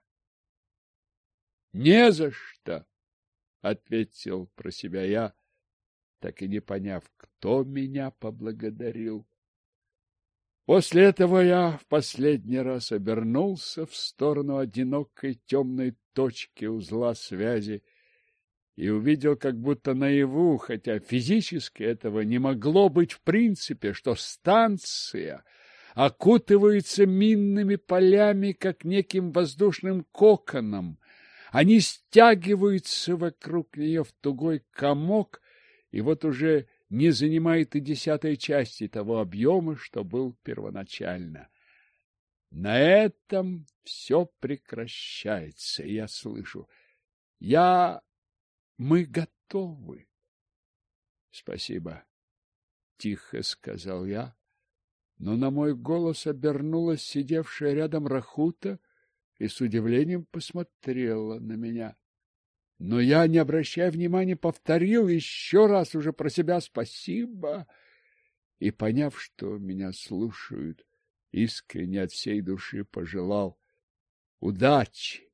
A: «Не за что!» — ответил про себя я, так и не поняв, кто меня поблагодарил. После этого я в последний раз обернулся в сторону одинокой темной точки узла связи и увидел, как будто наяву, хотя физически этого не могло быть в принципе, что станция окутывается минными полями, как неким воздушным коконом. Они стягиваются вокруг нее в тугой комок, и вот уже не занимает и 10-й части того объема, что был первоначально. На этом все прекращается, и я слышу: мы готовы. — Спасибо, — тихо сказал я, но на мой голос обернулась сидевшая рядом Рахута и с удивлением посмотрела на меня. Но я, не обращая внимания, повторил еще раз уже про себя «спасибо», и, поняв, что меня слушают, искренне от всей души пожелал удачи.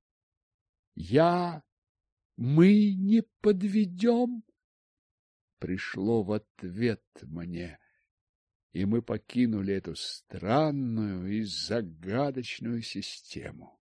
A: Мы не подведем, пришло в ответ мне, и мы покинули эту странную и загадочную систему.